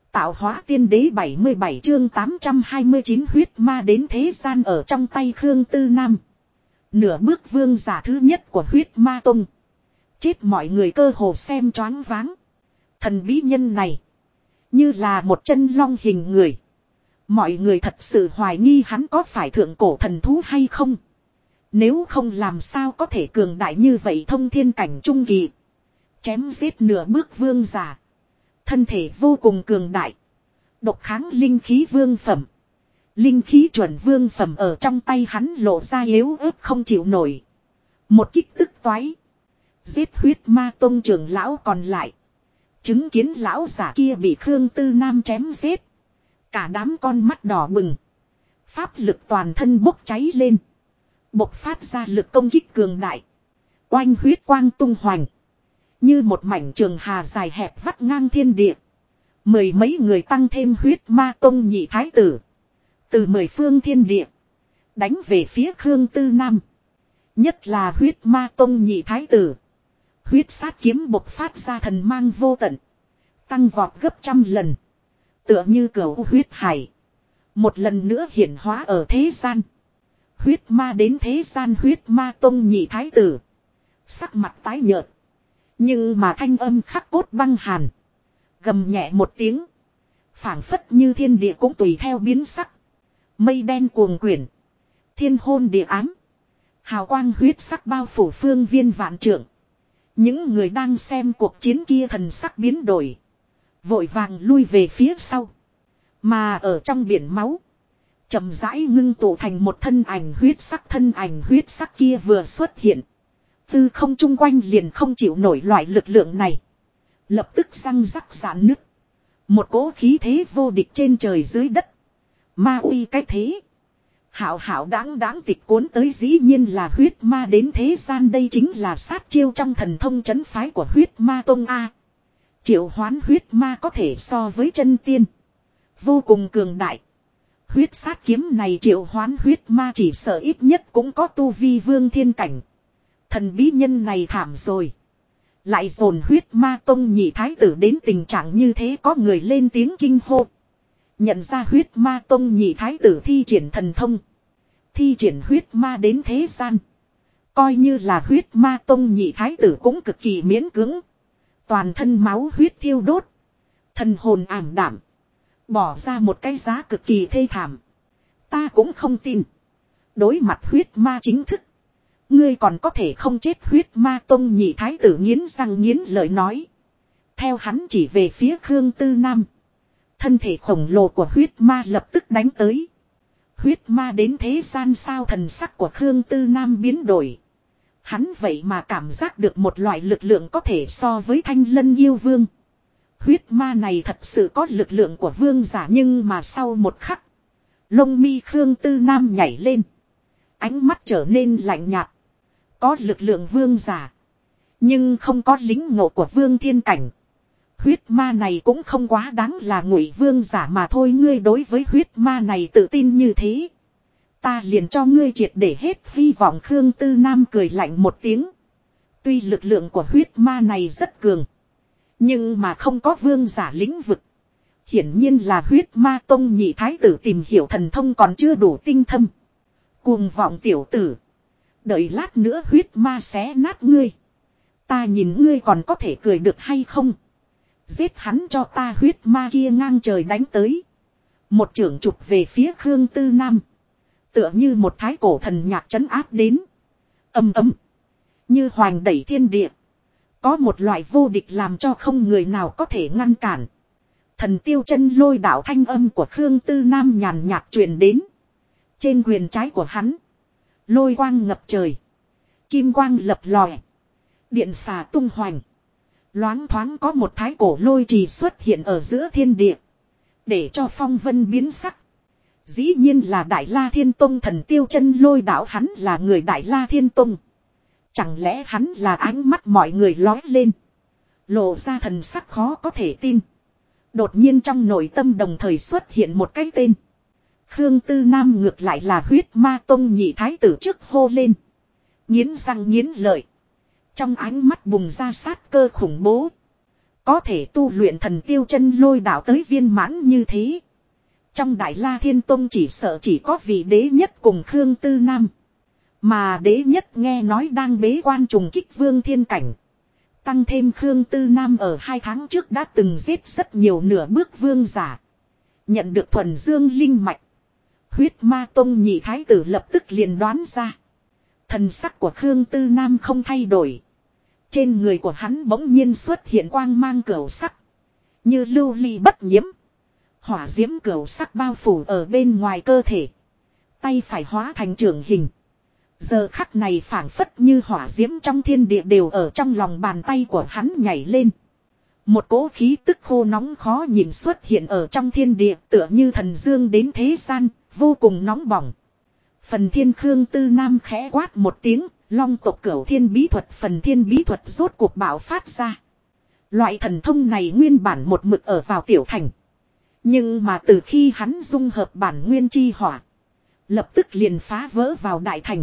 Tạo hóa tiên đế 77 chương 829 huyết ma đến thế gian ở trong tay Khương Tư Nam. Nửa bước vương giả thứ nhất của huyết ma tông. Chết mọi người cơ hồ xem choáng váng. Thần bí nhân này. Như là một chân long hình người. Mọi người thật sự hoài nghi hắn có phải thượng cổ thần thú hay không. Nếu không làm sao có thể cường đại như vậy thông thiên cảnh trung kỳ. Chém giết nửa bước vương giả. Thân thể vô cùng cường đại. Độc kháng linh khí vương phẩm. Linh khí chuẩn vương phẩm ở trong tay hắn lộ ra yếu ớt không chịu nổi. Một kích tức toái. Giết huyết ma tông trưởng lão còn lại. Chứng kiến lão giả kia bị Khương Tư Nam chém giết. Cả đám con mắt đỏ bừng. Pháp lực toàn thân bốc cháy lên. Bộc phát ra lực công kích cường đại. Oanh huyết quang tung hoành. Như một mảnh trường hà dài hẹp vắt ngang thiên địa. Mười mấy người tăng thêm huyết ma tông nhị thái tử. Từ 10 phương thiên địa. Đánh về phía Khương Tư Nam. Nhất là huyết ma tông nhị thái tử. Huyết sát kiếm bộc phát ra thần mang vô tận. Tăng vọt gấp trăm lần. Tựa như cửu huyết hải. Một lần nữa hiển hóa ở thế gian. Huyết ma đến thế gian huyết ma tông nhị thái tử. Sắc mặt tái nhợt. Nhưng mà thanh âm khắc cốt băng hàn. Gầm nhẹ một tiếng. Phảng phất như thiên địa cũng tùy theo biến sắc. Mây đen cuồng quyển. Thiên hôn địa ám. Hào quang huyết sắc bao phủ phương viên vạn trượng. Những người đang xem cuộc chiến kia thần sắc biến đổi. Vội vàng lui về phía sau. Mà ở trong biển máu. Chậm rãi ngưng tụ thành một thân ảnh huyết sắc kia vừa xuất hiện. Tư không chung quanh liền không chịu nổi loại lực lượng này. Lập tức răng rắc rạn nứt. Một cỗ khí thế vô địch trên trời dưới đất. Ma uy cái thế. Hảo hảo đáng tịch cuốn tới dĩ nhiên là huyết ma đến thế gian. Đây chính là sát chiêu trong thần thông trấn phái của huyết ma tông A. Triệu hoán huyết ma có thể so với chân tiên. Vô cùng cường đại. Huyết sát kiếm này triệu hoán huyết ma chỉ sợ ít nhất cũng có tu vi vương thiên cảnh. Thần bí nhân này thảm rồi. Lại dồn huyết ma tông nhị thái tử đến tình trạng như thế có người lên tiếng kinh hô. Nhận ra huyết ma tông nhị thái tử thi triển thần thông. Thi triển huyết ma đến thế gian. Coi như là huyết ma tông nhị thái tử cũng cực kỳ miễn cưỡng. Toàn thân máu huyết thiêu đốt. Thần hồn ảm đạm. Bỏ ra một cái giá cực kỳ thê thảm. Ta cũng không tin. Đối mặt huyết ma chính thức. Ngươi còn có thể không chết huyết ma tông nhị thái tử nghiến răng nghiến lợi nói. Theo hắn chỉ về phía Khương Tư Nam. Thân thể khổng lồ của huyết ma lập tức đánh tới. Huyết ma đến thế gian sao thần sắc của Khương Tư Nam biến đổi. Hắn vậy mà cảm giác được một loại lực lượng có thể so với Thanh Lân yêu vương. Huyết ma này thật sự có lực lượng của vương giả nhưng mà sau một khắc. Lông mi Khương Tư Nam nhảy lên. Ánh mắt trở nên lạnh nhạt. Có lực lượng vương giả. Nhưng không có lính ngộ của vương thiên cảnh. Huyết ma này cũng không quá đáng là ngụy vương giả mà thôi. Ngươi đối với huyết ma này tự tin như thế. Ta liền cho ngươi triệt để hết hy vọng. Khương Tư Nam cười lạnh một tiếng. Tuy lực lượng của huyết ma này rất cường. Nhưng mà không có vương giả lĩnh vực. Hiển nhiên là huyết ma tông nhị thái tử tìm hiểu thần thông còn chưa đủ tinh thâm. Cuồng vọng tiểu tử. Đợi lát nữa huyết ma xé nát ngươi. Ta nhìn ngươi còn có thể cười được hay không. Giết hắn cho ta huyết ma kia ngang trời đánh tới. Một chưởng chụp về phía Khương Tư Nam. Tựa như một thái cổ thần nhạc trấn áp đến. Ầm ầm. Như hoành đẩy thiên địa. Có một loại vô địch làm cho không người nào có thể ngăn cản. Thần tiêu chân lôi đạo thanh âm của Khương Tư Nam nhàn nhạt truyền đến. Trên quyền trái của hắn. Lôi quang ngập trời. Kim quang lập lòe. Điện xà tung hoành. Loáng thoáng có một thái cổ lôi trì xuất hiện ở giữa thiên địa. Để cho phong vân biến sắc. Dĩ nhiên là Đại La Thiên Tông thần tiêu chân lôi đạo hắn là người Đại La Thiên Tông. Chẳng lẽ hắn là ánh mắt mọi người lói lên. Lộ ra thần sắc khó có thể tin. Đột nhiên trong nội tâm đồng thời xuất hiện một cái tên. Khương Tư Nam ngược lại là huyết ma tông nhị thái tử trước hô lên. Nghiến răng nghiến lợi. Trong ánh mắt bùng ra sát cơ khủng bố. Có thể tu luyện thần tiêu chân lôi đạo tới viên mãn như thế. Trong Đại La Thiên Tông chỉ sợ chỉ có vị đế nhất cùng Khương Tư Nam. Mà đế nhất nghe nói đang bế quan trùng kích vương thiên cảnh. Tăng thêm Khương Tư Nam ở 2 tháng trước đã từng giết rất nhiều nửa bước vương giả. Nhận được thuần dương linh mạch. Huyết Ma Tông nhị thái tử lập tức liền đoán ra. Thần sắc của Khương Tư Nam không thay đổi. Trên người của hắn bỗng nhiên xuất hiện quang mang cửu sắc. Như lưu ly bất nhiễm. Hỏa diễm cửu sắc bao phủ ở bên ngoài cơ thể. Tay phải hóa thành trưởng hình. Giờ khắc này phảng phất như hỏa diễm trong thiên địa đều ở trong lòng bàn tay của hắn nhảy lên. Một cỗ khí tức khô nóng khó nhìn xuất hiện ở trong thiên địa tựa như thần dương đến thế gian, vô cùng nóng bỏng. Phần thiên Khương Tư Nam khẽ quát một tiếng, long tộc cửu thiên bí thuật phần thiên bí thuật rốt cuộc bạo phát ra. Loại thần thông này nguyên bản một mực ở vào tiểu thành. Nhưng mà từ khi hắn dung hợp bản nguyên chi hỏa, lập tức liền phá vỡ vào đại thành.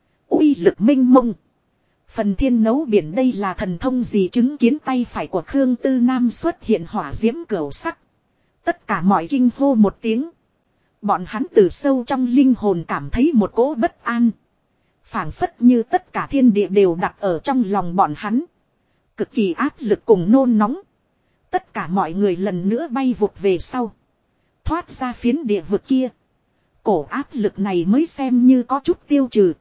Uy lực minh mông. Phần thiên nấu biển đây là thần thông gì chứng kiến tay phải của Khương Tư Nam xuất hiện hỏa diễm cửu sắc. Tất cả mọi kinh hô một tiếng. Bọn hắn từ sâu trong linh hồn cảm thấy một cỗ bất an. Phảng phất như tất cả thiên địa đều đặt ở trong lòng bọn hắn. Cực kỳ áp lực cùng nôn nóng. Tất cả mọi người lần nữa bay vụt về sau. Thoát ra phiến địa vực kia. Cổ áp lực này mới xem như có chút tiêu trừ.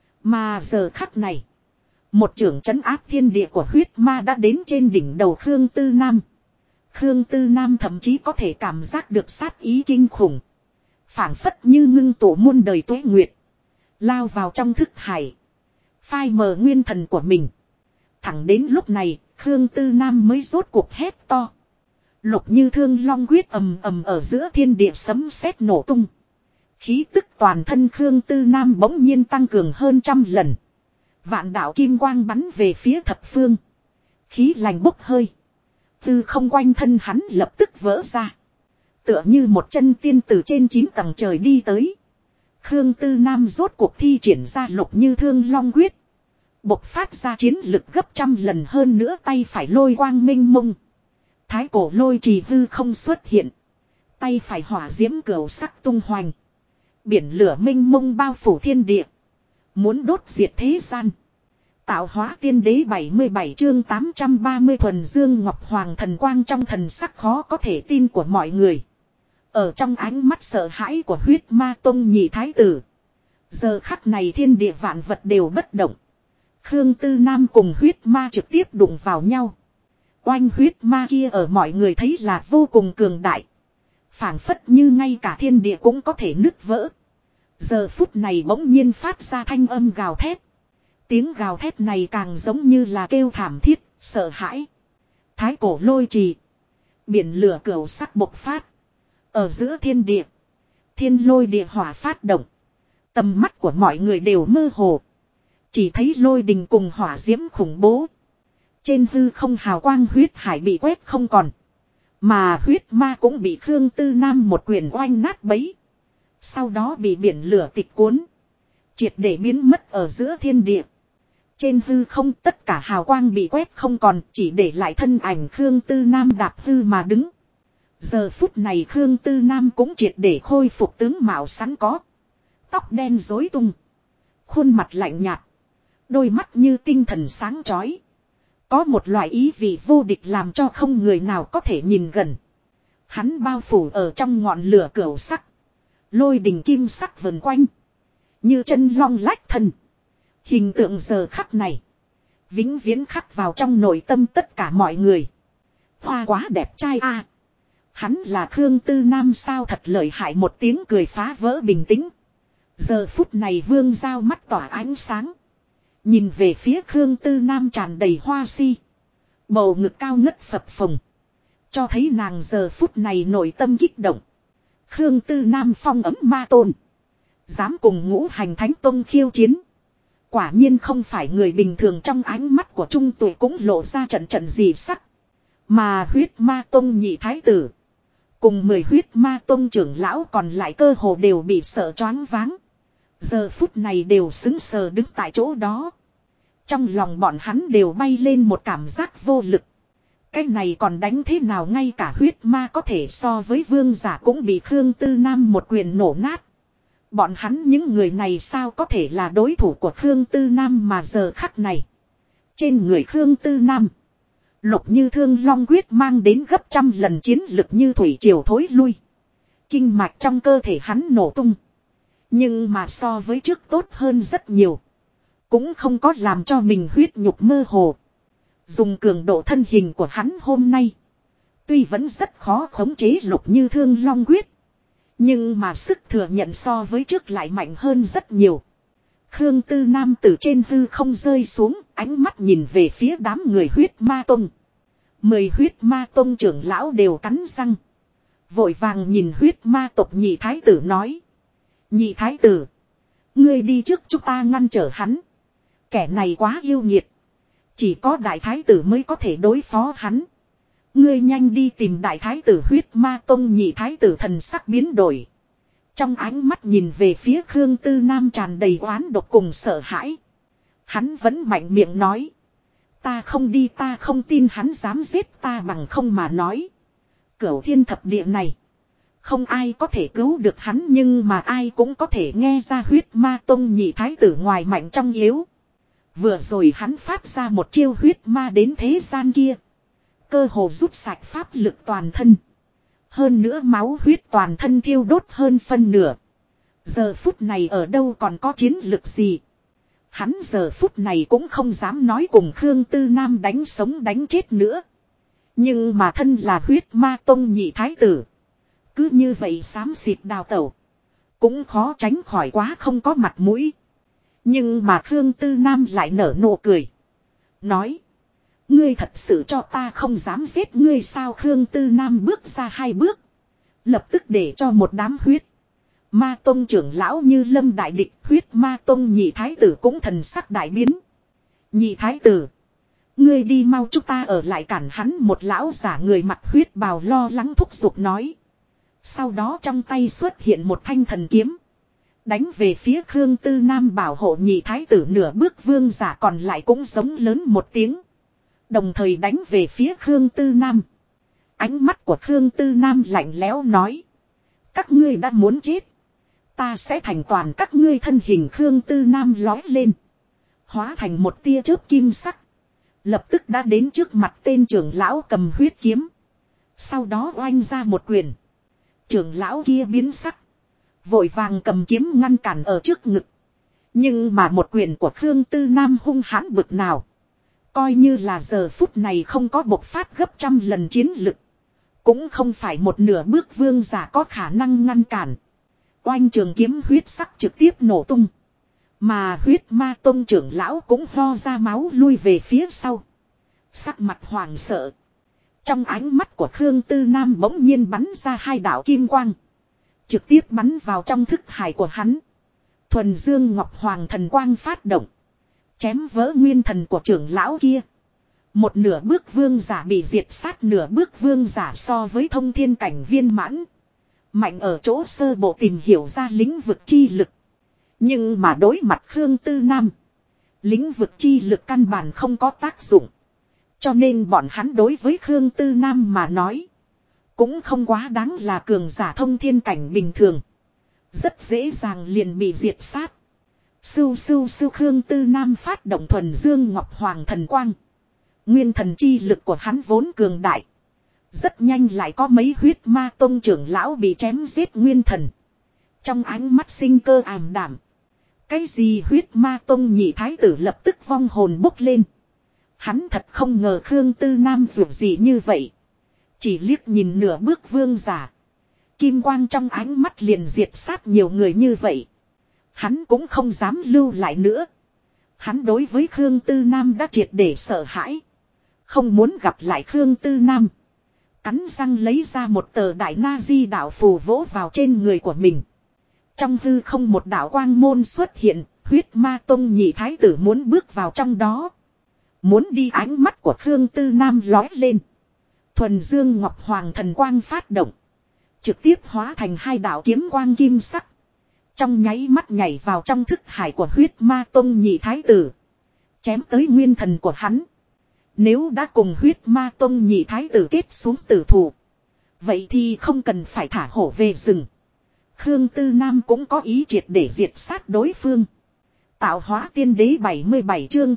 Mà giờ khắc này. Một trưởng trấn áp thiên địa của huyết ma đã đến trên đỉnh đầu Khương Tư Nam. Khương Tư Nam thậm chí có thể cảm giác được sát ý kinh khủng. Phảng phất như ngưng tụ muôn đời tuế nguyệt. Lao vào trong thức hải. Phai mờ nguyên thần của mình. Thẳng đến lúc này, Khương Tư Nam mới rốt cuộc hét to. Lục như thương long quyết ầm ầm ở giữa thiên địa sấm sét nổ tung. Khí tức toàn thân Khương Tư Nam bỗng nhiên tăng cường hơn 100 lần. Vạn đạo kim quang bắn về phía thập phương. Khí lành bốc hơi. Tư không quanh thân hắn lập tức vỡ ra. Tựa như một chân tiên từ trên 9 tầng trời đi tới. Khương Tư Nam rốt cuộc thi triển ra lục như thương long quyết. Bộc phát ra chiến lực gấp 100 lần hơn nữa tay phải lôi quang minh mông. Thái cổ lôi trì hư không xuất hiện. Tay phải hỏa diễm cửu sắc tung hoành. Biển lửa minh mông bao phủ thiên địa. Muốn đốt diệt thế gian. Tạo hóa tiên đế 77 chương 830 thuần dương ngọc hoàng thần quang trong thần sắc khó có thể tin của mọi người. Ở trong ánh mắt sợ hãi của huyết ma tông nhị thái tử. Giờ khắc này thiên địa vạn vật đều bất động. Khương Tư Nam cùng huyết ma trực tiếp đụng vào nhau. Oanh huyết ma kia ở mọi người thấy là vô cùng cường đại. Phảng phất như ngay cả thiên địa cũng có thể nứt vỡ. Giờ phút này bỗng nhiên phát ra thanh âm gào thét. Tiếng gào thét này càng giống như là kêu thảm thiết, sợ hãi. Thái cổ lôi trì. Biển lửa cửu sắc bộc phát. Ở giữa thiên địa. Thiên lôi địa hỏa phát động. Tầm mắt của mọi người đều mơ hồ. Chỉ thấy lôi đình cùng hỏa diễm khủng bố. Trên hư không hào quang huyết hải bị quét không còn. Mà huyết ma cũng bị Khương Tư Nam một quyền oanh nát bấy. Sau đó bị biển lửa tịch cuốn. Triệt để biến mất ở giữa thiên địa. Trên hư không tất cả hào quang bị quét không còn. Chỉ để lại thân ảnh Khương Tư Nam đạp hư mà đứng. Giờ phút này Khương Tư Nam cũng triệt để khôi phục tướng mạo sẵn có. Tóc đen rối tung. Khuôn mặt lạnh nhạt. Đôi mắt như tinh thần sáng chói. Có một loại ý vị vô địch làm cho không người nào có thể nhìn gần. Hắn bao phủ ở trong ngọn lửa cửu sắc. Lôi đình kim sắc vần quanh. Như chân long lách thân. Hình tượng giờ khắc này. Vĩnh viễn khắc vào trong nội tâm tất cả mọi người. Hoa quá đẹp trai a. Hắn là Khương Tư Nam sao thật lợi hại một tiếng cười phá vỡ bình tĩnh. Giờ phút này Vương Giao mắt tỏa ánh sáng. Nhìn về phía Khương Tư Nam tràn đầy hoa si. Bầu ngực cao ngất phập phồng. Cho thấy nàng giờ phút này nội tâm kích động. Khương Tư Nam phong ấm ma tôn. Dám cùng ngũ hành thánh tông khiêu chiến. Quả nhiên không phải người bình thường trong ánh mắt của trung tuổi cũng lộ ra trận trận gì sắc. Mà huyết ma tông nhị thái tử. Cùng 10 huyết ma tông trưởng lão còn lại cơ hồ đều bị sợ choáng váng. Giờ phút này đều sững sờ đứng tại chỗ đó. Trong lòng bọn hắn đều bay lên một cảm giác vô lực. Cái này còn đánh thế nào, ngay cả huyết ma có thể so với vương giả cũng bị Khương Tư Nam một quyền nổ nát. Bọn hắn những người này sao có thể là đối thủ của Khương Tư Nam, mà giờ khắc này. Trên người Khương Tư Nam. Lục Như Thương Long quyết mang đến gấp trăm lần chiến lực như thủy triều thối lui. Kinh mạch trong cơ thể hắn nổ tung. Nhưng mà so với trước tốt hơn rất nhiều. Cũng không có làm cho mình huyết nhục mơ hồ. Dùng cường độ thân hình của hắn hôm nay. Tuy vẫn rất khó khống chế Lục Như Thương Long quyết. Nhưng mà sức thừa nhận so với trước lại mạnh hơn rất nhiều. Khương Tư Nam từ trên hư không rơi xuống, ánh mắt nhìn về phía đám người huyết ma tông. 10 huyết ma tông trưởng lão đều cắn răng. Vội vàng nhìn huyết ma tộc nhị thái tử nói. Nhị thái tử, ngươi đi trước, chúng ta ngăn trở hắn. Kẻ này quá yêu nghiệt. Chỉ có đại thái tử mới có thể đối phó hắn. Ngươi nhanh đi tìm đại thái tử. Huyết ma tông nhị thái tử thần sắc biến đổi. Trong ánh mắt nhìn về phía Khương Tư Nam tràn đầy oán độc cùng sợ hãi. Hắn vẫn mạnh miệng nói. Ta không đi, ta không tin hắn dám giết ta, bằng không mà nói. Cửu thiên thập địa này. Không ai có thể cứu được hắn, nhưng mà ai cũng có thể nghe ra huyết ma tông nhị thái tử ngoài mạnh trong yếu. Vừa rồi hắn phát ra một chiêu huyết ma đến thế gian kia. Cơ hồ rút sạch pháp lực toàn thân. Hơn nữa máu huyết toàn thân thiêu đốt hơn phân nửa. Giờ phút này ở đâu còn có chiến lực gì. Hắn giờ phút này cũng không dám nói cùng Khương Tư Nam đánh sống đánh chết nữa. Nhưng mà thân là huyết ma tông nhị thái tử. Cứ như vậy xám xịt đào tẩu. Cũng khó tránh khỏi quá không có mặt mũi. Nhưng mà Khương Tư Nam lại nở nụ cười. Nói. Ngươi thật sự cho ta không dám giết ngươi sao? Khương Tư Nam bước ra 2 bước. Lập tức để cho một đám huyết ma tông trưởng lão như lâm đại địch. Huyết ma tông nhị thái tử cũng thần sắc đại biến. Nhị thái tử, ngươi đi mau, chúng ta ở lại cản hắn. Một lão giả người mặc huyết bào lo lắng thúc giục nói. Sau đó trong tay xuất hiện một thanh thần kiếm. Đánh về phía Khương Tư Nam bảo hộ nhị thái tử. Nửa bước vương giả còn lại cũng giống lớn một tiếng. Đồng thời đánh về phía Khương Tư Nam. Ánh mắt của Khương Tư Nam lạnh lẽo nói. Các ngươi đã muốn chết. Ta sẽ thành toàn các ngươi. Thân hình Khương Tư Nam lói lên. Hóa thành một tia chớp kim sắc. Lập tức đã đến trước mặt tên trưởng lão cầm huyết kiếm. Sau đó oanh ra một quyền. Trưởng lão kia biến sắc. Vội vàng cầm kiếm ngăn cản ở trước ngực. Nhưng mà một quyền của Khương Tư Nam hung hãn bực nào. Coi như là giờ phút này không có bộc phát gấp trăm lần chiến lực. Cũng không phải một nửa bước vương giả có khả năng ngăn cản. Oanh trường kiếm huyết sắc trực tiếp nổ tung. Mà huyết ma tông trưởng lão cũng ho ra máu lui về phía sau. Sắc mặt hoàng sợ. Trong ánh mắt của Khương Tư Nam bỗng nhiên bắn ra 2 đạo kim quang. Trực tiếp bắn vào trong thức hải của hắn. Thuần Dương Ngọc Hoàng thần quang phát động. Chém vỡ nguyên thần của trưởng lão kia. Một nửa bước vương giả bị diệt sát. Nửa bước vương giả so với thông thiên cảnh viên mãn. Mạnh ở chỗ sơ bộ tìm hiểu ra lĩnh vực chi lực. Nhưng mà đối mặt Khương Tư Nam. Lĩnh vực chi lực căn bản không có tác dụng. Cho nên bọn hắn đối với Khương Tư Nam mà nói. Cũng không quá đáng là cường giả thông thiên cảnh bình thường. Rất dễ dàng liền bị diệt sát. Sưu sưu sưu. Khương Tư Nam phát động thuần dương ngọc hoàng thần quang. Nguyên thần chi lực của hắn vốn cường đại. Rất nhanh lại có mấy huyết ma tông trưởng lão bị chém giết nguyên thần. Trong ánh mắt sinh cơ ảm đảm. Cái gì huyết ma tông nhị thái tử lập tức vong hồn bốc lên. Hắn thật không ngờ Khương Tư Nam dù gì như vậy. Chỉ liếc nhìn nửa bước vương giả. Kim quang trong ánh mắt liền diệt sát nhiều người như vậy. Hắn cũng không dám lưu lại nữa. Hắn đối với Khương Tư Nam đã triệt để sợ hãi. Không muốn gặp lại Khương Tư Nam. Cắn răng lấy ra một tờ đại na di đạo phù vỗ vào trên người của mình. Trong hư không một đạo quang môn xuất hiện. Huyết ma tông nhị thái tử muốn bước vào trong đó. Muốn đi, ánh mắt của Khương Tư Nam lói lên. Thuần Dương Ngọc Hoàng thần quang phát động. Trực tiếp hóa thành 2 đạo kiếm quang kim sắc. Trong nháy mắt nhảy vào trong thức hải của huyết ma tông nhị thái tử. Chém tới nguyên thần của hắn. Nếu đã cùng huyết ma tông nhị thái tử kết xuống tử thủ. Vậy thì không cần phải thả hổ về rừng. Khương Tư Nam cũng có ý triệt để diệt sát đối phương. Tạo hóa tiên đế 77 chương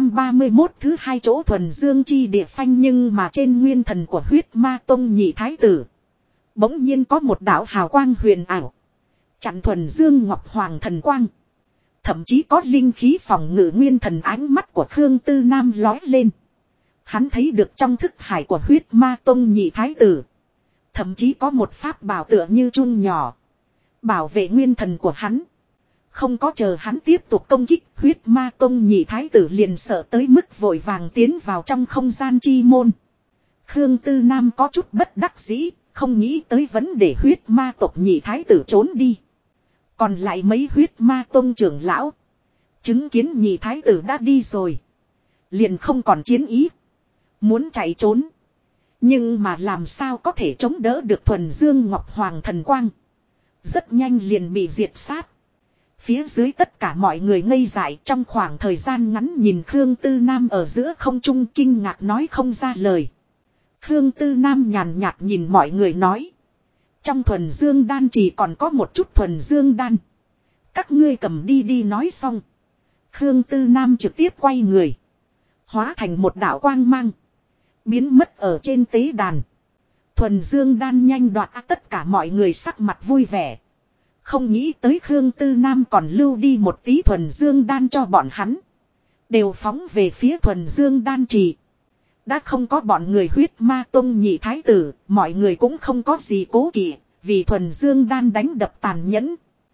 831 thứ hai chỗ thuần dương chi địa phanh, nhưng mà trên nguyên thần của huyết ma tông nhị thái tử. Bỗng nhiên có một đạo hào quang huyền ảo. Chặn thuần dương ngọc hoàng thần quang. Thậm chí có linh khí phòng ngự nguyên thần, ánh mắt của Khương Tư Nam lói lên. Hắn thấy được trong thức hải của huyết ma tông nhị thái tử. Thậm chí có một pháp bảo tựa như chun nhỏ. Bảo vệ nguyên thần của hắn. Không có chờ hắn tiếp tục công kích, huyết ma tông nhị thái tử liền sợ tới mức vội vàng tiến vào trong không gian chi môn. Khương Tư Nam có chút bất đắc dĩ, không nghĩ tới vấn đề huyết ma tộc nhị thái tử trốn đi. Còn lại mấy huyết ma tông trưởng lão. Chứng kiến nhị thái tử đã đi rồi. Liền không còn chiến ý. Muốn chạy trốn. Nhưng mà làm sao có thể chống đỡ được thuần dương ngọc hoàng thần quang. Rất nhanh liền bị diệt sát. Phía dưới tất cả mọi người ngây dại, trong khoảng thời gian ngắn nhìn Khương Tư Nam ở giữa không trung kinh ngạc nói không ra lời. Khương Tư Nam nhàn nhạt nhìn mọi người nói. Trong thuần dương đan chỉ còn có một chút thuần dương đan. Các ngươi cầm đi đi, nói xong. Khương Tư Nam trực tiếp quay người. Hóa thành một đạo quang mang. Biến mất ở trên tế đàn. Thuần dương đan nhanh đoạt, tất cả mọi người sắc mặt vui vẻ. Không nghĩ tới Khương Tư Nam còn lưu đi một tí thuần dương đan cho bọn hắn. Đều phóng về phía thuần dương đan trì. Đã không có bọn người huyết ma tông nhị thái tử, mọi người cũng không có gì cố kỵ, vì thuần dương đan đánh đập tàn nhẫn.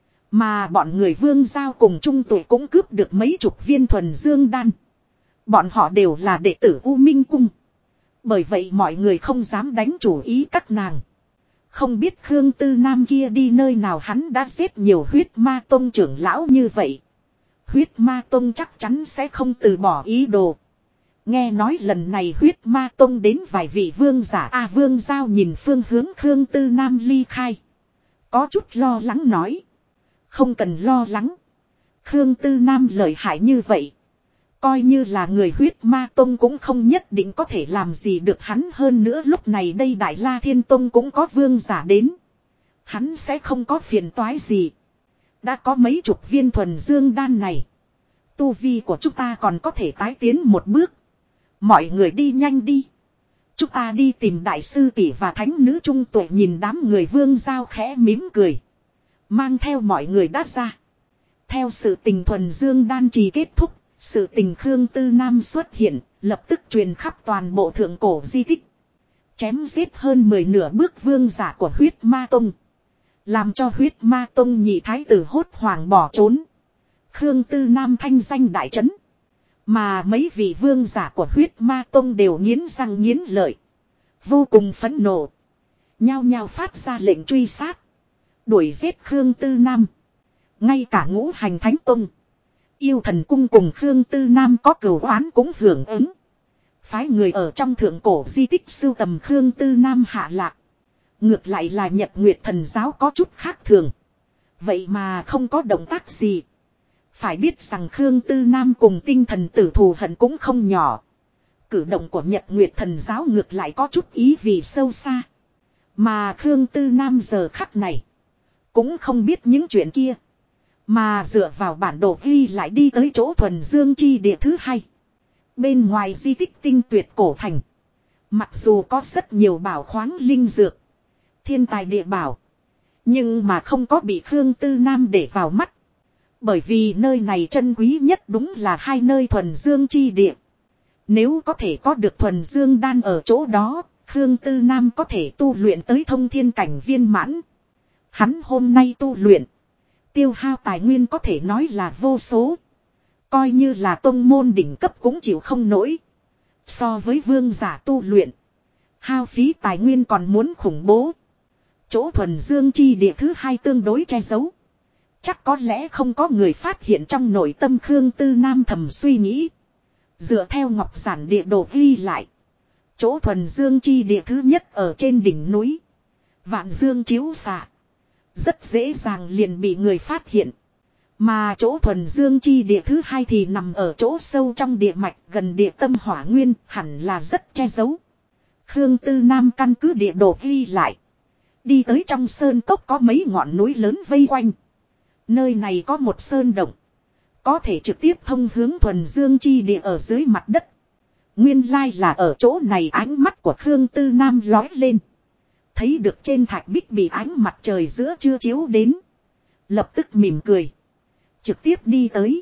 Mà bọn người Vương Giao cùng Trung Tuệ cũng cướp được mấy chục viên thuần dương đan. Bọn họ đều là đệ tử U Minh Cung. Bởi vậy mọi người không dám đánh chủ ý các nàng. Không biết Khương Tư Nam kia đi nơi nào, hắn đã giết nhiều huyết ma tông trưởng lão như vậy. Huyết ma tông chắc chắn sẽ không từ bỏ ý đồ. Nghe nói lần này huyết ma tông đến vài vị vương giả. Vương Giao nhìn phương hướng Khương Tư Nam ly khai. Có chút lo lắng nói. Không cần lo lắng. Khương Tư Nam lợi hại như vậy. Coi như là người huyết ma tông cũng không nhất định có thể làm gì được hắn, hơn nữa lúc này đây Đại La Thiên Tông cũng có vương giả đến. Hắn sẽ không có phiền toái gì. Đã có mấy chục viên thuần dương đan này. Tu vi của chúng ta còn có thể tái tiến một bước. Mọi người đi nhanh đi. Chúng ta đi tìm đại sư tỷ và thánh nữ Trung Tuệ. Nhìn đám người Vương Giao khẽ mím cười. Mang theo mọi người đắt ra. Theo sự tình thuần dương đan trì kết thúc. Sự tình Khương Tư Nam xuất hiện, lập tức truyền khắp toàn bộ thượng cổ di tích. Chém giết hơn 10 nửa bước vương giả của huyết ma tông. Làm cho huyết ma tông nhị thái tử hốt hoảng bỏ trốn. Khương Tư Nam thanh danh đại trấn. Mà mấy vị vương giả của huyết ma tông đều nghiến răng nghiến lợi. Vô cùng phẫn nộ. Nhao nhao phát ra lệnh truy sát. Đuổi giết Khương Tư Nam. Ngay cả Ngũ Hành Thánh Tông, Yêu Thần Cung cùng Khương Tư Nam có cửu oán cũng hưởng ứng. Phái người ở trong thượng cổ di tích sưu tầm Khương Tư Nam hạ lạc. Ngược lại là Nhật Nguyệt Thần Giáo có chút khác thường. Vậy mà không có động tác gì. Phải biết rằng Khương Tư Nam cùng tinh thần tử thù hận cũng không nhỏ. Cử động của Nhật Nguyệt Thần Giáo ngược lại có chút ý vị sâu xa. Mà Khương Tư Nam giờ khắc này cũng không biết những chuyện kia. Mà dựa vào bản đồ ghi lại đi tới chỗ thuần dương chi địa thứ hai. Bên ngoài di tích tinh tuyệt cổ thành. Mặc dù có rất nhiều bảo khoáng linh dược, thiên tài địa bảo, nhưng mà không có bị Khương Tư Nam để vào mắt. Bởi vì nơi này chân quý nhất đúng là hai nơi thuần dương chi địa. Nếu có thể có được thuần dương đan ở chỗ đó, Khương Tư Nam có thể tu luyện tới thông thiên cảnh viên mãn. Hắn hôm nay tu luyện, tiêu hao tài nguyên có thể nói là vô số. Coi như là tông môn đỉnh cấp cũng chịu không nổi. So với vương giả tu luyện, hao phí tài nguyên còn muốn khủng bố. Chỗ thuần dương chi địa thứ hai tương đối che giấu. Chắc có lẽ không có người phát hiện trong nội tâm Khương Tư Nam thầm suy nghĩ. Dựa theo ngọc giản địa đồ ghi lại. Chỗ thuần dương chi địa thứ nhất ở trên đỉnh núi. Vạn dương chiếu xạ. Rất dễ dàng liền bị người phát hiện. Mà chỗ thuần dương chi địa thứ hai thì nằm ở chỗ sâu trong địa mạch gần địa tâm hỏa nguyên, hẳn là rất che giấu. Khương Tư Nam căn cứ địa đồ ghi lại. Đi tới trong sơn cốc có mấy ngọn núi lớn vây quanh. Nơi này có một sơn động. Có thể trực tiếp thông hướng thuần dương chi địa ở dưới mặt đất. Nguyên lai là ở chỗ này, ánh mắt của Khương Tư Nam lói lên. Thấy được trên thạch bích bị ánh mặt trời giữa trưa chiếu đến. Lập tức mỉm cười. Trực tiếp đi tới.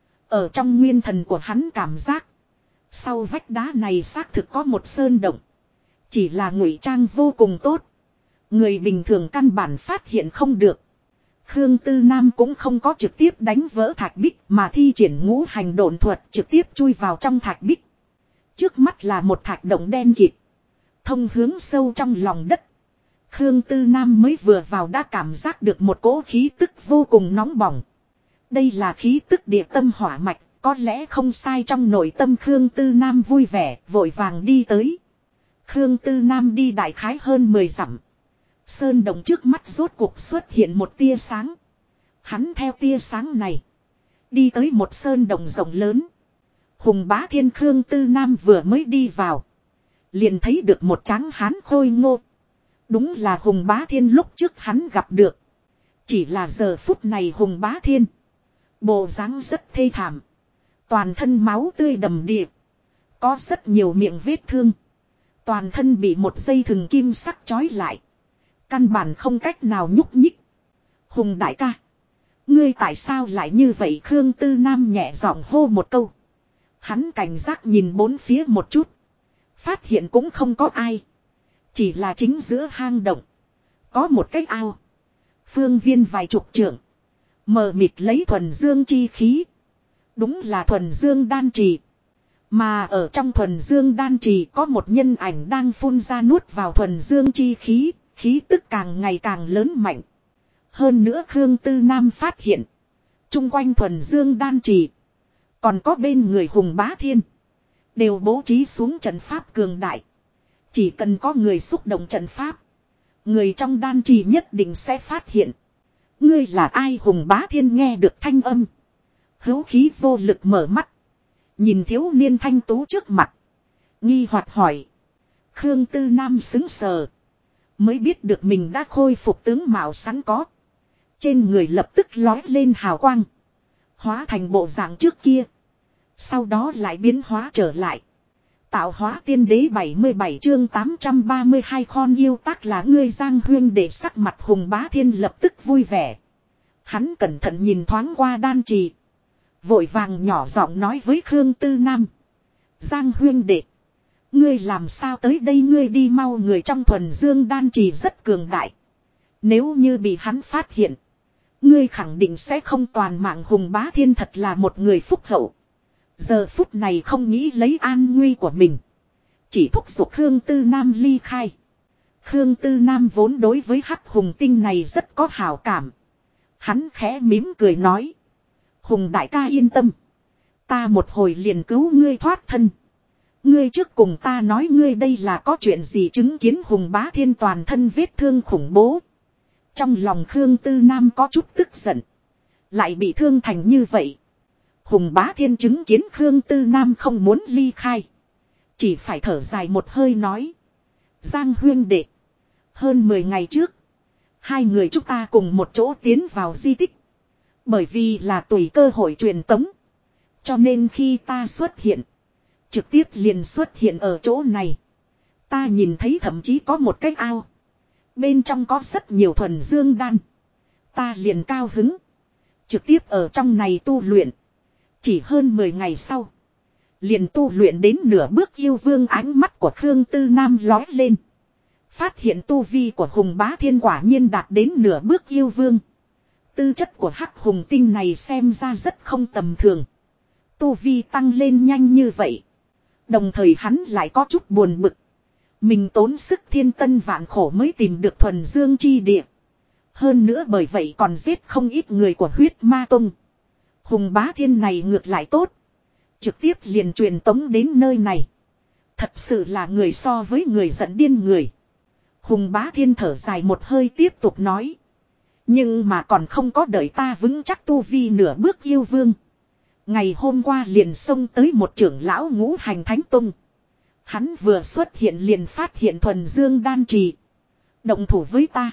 Ở trong nguyên thần của hắn cảm giác. Sau vách đá này xác thực có một sơn động. Chỉ là ngụy trang vô cùng tốt. Người bình thường căn bản phát hiện không được. Khương Tư Nam cũng không có trực tiếp đánh vỡ thạch bích mà thi triển ngũ hành độn thuật trực tiếp chui vào trong thạch bích. Trước mắt là một thạch động đen kịt. Thông hướng sâu trong lòng đất. Khương Tư Nam mới vừa vào đã cảm giác được một cỗ khí tức vô cùng nóng bỏng. Đây là khí tức địa tâm hỏa mạch, có lẽ không sai. Trong nội tâm Khương Tư Nam vui vẻ, vội vàng đi tới. Khương Tư Nam đi đại khái hơn 10 dặm. Sơn động trước mắt rốt cuộc xuất hiện một tia sáng. Hắn theo tia sáng này đi tới một sơn động rộng lớn. Hùng Bá Thiên. Khương Tư Nam vừa mới đi vào liền thấy được một tráng hán khôi ngô. Đúng là Hùng Bá Thiên lúc trước hắn gặp được. Chỉ là giờ phút này Hùng Bá Thiên bộ dáng rất thê thảm. Toàn thân máu tươi đầm đìa. Có rất nhiều miệng vết thương. Toàn thân bị một dây thừng kim sắc trói lại. Căn bản không cách nào nhúc nhích. Hùng đại ca. Ngươi tại sao lại như vậy? Khương Tư Nam nhẹ giọng hô một câu. Hắn cảnh giác nhìn bốn phía một chút. Phát hiện cũng không có ai. Chỉ là chính giữa hang động. Có một cái ao. Phương viên vài chục trượng. Mờ mịt lấy thuần dương chi khí. Đúng là thuần dương đan trì. Mà ở trong thuần dương đan trì có một nhân ảnh đang phun ra nuốt vào thuần dương chi khí. Khí tức càng ngày càng lớn mạnh. Hơn nữa Khương Tư Nam phát hiện. Trung quanh thuần dương đan trì. Còn có bên người Hùng Bá Thiên. Đều bố trí xuống trận pháp cường đại. Chỉ cần có người xúc động trận pháp. Người trong đan trì nhất định sẽ phát hiện. Ngươi là ai? Hùng Bá Thiên nghe được thanh âm. Hữu khí vô lực mở mắt. Nhìn thiếu niên thanh tú trước mặt. Nghi hoặc hỏi. Khương Tư Nam sững sờ. Mới biết được mình đã khôi phục tướng mạo sẵn có. Trên người lập tức lói lên hào quang. Hóa thành bộ dạng trước kia. Sau đó lại biến hóa trở lại. Tạo hóa tiên đế 77 chương 832 con yêu tác là ngươi. Giang Huyên để sắc mặt Hùng Bá Thiên lập tức vui vẻ. Hắn cẩn thận nhìn thoáng qua đan trì. Vội vàng nhỏ giọng nói với Khương Tư Nam. Giang Huyên đệ. Ngươi làm sao tới đây? Ngươi đi mau. Người trong thuần dương đan trì rất cường đại. Nếu như bị hắn phát hiện. Ngươi khẳng định sẽ không toàn mạng. Hùng Bá Thiên thật là một người phúc hậu. Giờ phút này không nghĩ lấy an nguy của mình. Chỉ thúc giục Khương Tư Nam ly khai. Khương Tư Nam vốn đối với Hắc Hùng Tinh này rất có hảo cảm. Hắn khẽ mỉm cười nói. Hùng đại ca yên tâm. Ta một hồi liền cứu ngươi thoát thân. Ngươi trước cùng ta nói ngươi đây là có chuyện gì? Chứng kiến Hùng Bá Thiên toàn thân vết thương khủng bố. Trong lòng Khương Tư Nam có chút tức giận. Lại bị thương thành như vậy. Hùng Bá Thiên chứng kiến Khương Tư Nam không muốn ly khai. Chỉ phải thở dài một hơi nói. Giang Huyên đệ. Hơn 10 ngày trước. Hai người chúng ta cùng một chỗ tiến vào di tích. Bởi vì là tùy cơ hội truyền tống. Cho nên khi ta xuất hiện. Trực tiếp liền xuất hiện ở chỗ này. Ta nhìn thấy thậm chí có một cái ao. Bên trong có rất nhiều thuần dương đan. Ta liền cao hứng. Trực tiếp ở trong này tu luyện. Chỉ hơn 10 ngày sau. Liền tu luyện đến nửa bước yêu vương. Ánh mắt của Khương Tư Nam lói lên. Phát hiện tu vi của Hùng Bá Thiên quả nhiên đạt đến nửa bước yêu vương. Tư chất của Hắc Hùng Tinh này xem ra rất không tầm thường. Tu vi tăng lên nhanh như vậy. Đồng thời hắn lại có chút buồn bực. Mình tốn sức thiên tân vạn khổ mới tìm được thuần dương chi địa. Hơn nữa bởi vậy còn giết không ít người của huyết ma tông. Hùng Bá Thiên này ngược lại tốt. Trực tiếp liền truyền tống đến nơi này. Thật sự là người so với người giận điên người. Hùng Bá Thiên thở dài một hơi tiếp tục nói. Nhưng mà còn không có đợi ta vững chắc tu vi nửa bước yêu vương. Ngày hôm qua liền xông tới một trưởng lão ngũ hành thánh tông. Hắn vừa xuất hiện liền phát hiện thuần dương đan trì. Động thủ với ta.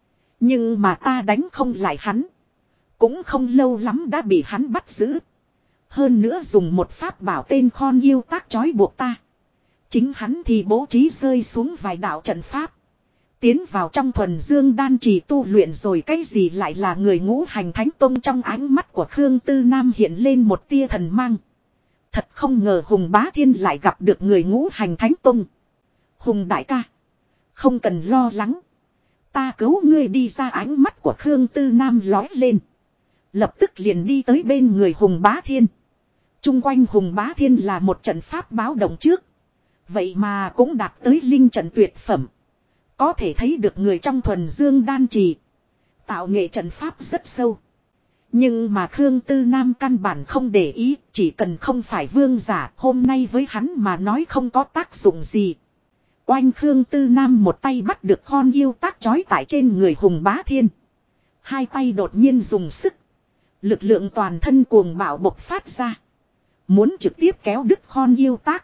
Nhưng mà ta đánh không lại hắn. Cũng không lâu lắm đã bị hắn bắt giữ. Hơn nữa dùng một pháp bảo tên Khon yêu tác trói buộc ta. Chính hắn thì bố trí rơi xuống vài đạo trận pháp. Tiến vào trong thuần dương đan trì tu luyện rồi cái gì lại là người ngũ hành thánh tông. Trong ánh mắt của Khương Tư Nam hiện lên một tia thần mang. Thật không ngờ Hùng Bá Thiên lại gặp được người ngũ hành thánh tông. Hùng đại ca. Không cần lo lắng. Ta cứu ngươi đi ra. Ánh mắt của Khương Tư Nam lói lên. Lập tức liền đi tới bên người Hùng Bá Thiên. Trung quanh Hùng Bá Thiên là một trận pháp báo động trước. Vậy mà cũng đạt tới linh trận tuyệt phẩm. Có thể thấy được người trong thuần dương đan trì. Tạo nghệ trận pháp rất sâu. Nhưng mà Khương Tư Nam căn bản không để ý. Chỉ cần không phải vương giả. Hôm nay với hắn mà nói không có tác dụng gì. Oanh Khương Tư Nam một tay bắt được Khon yêu tác trói tại trên người Hùng Bá Thiên. Hai tay đột nhiên dùng sức. Lực lượng toàn thân cuồng bạo bộc phát ra. Muốn trực tiếp kéo đứt Khon yêu tác.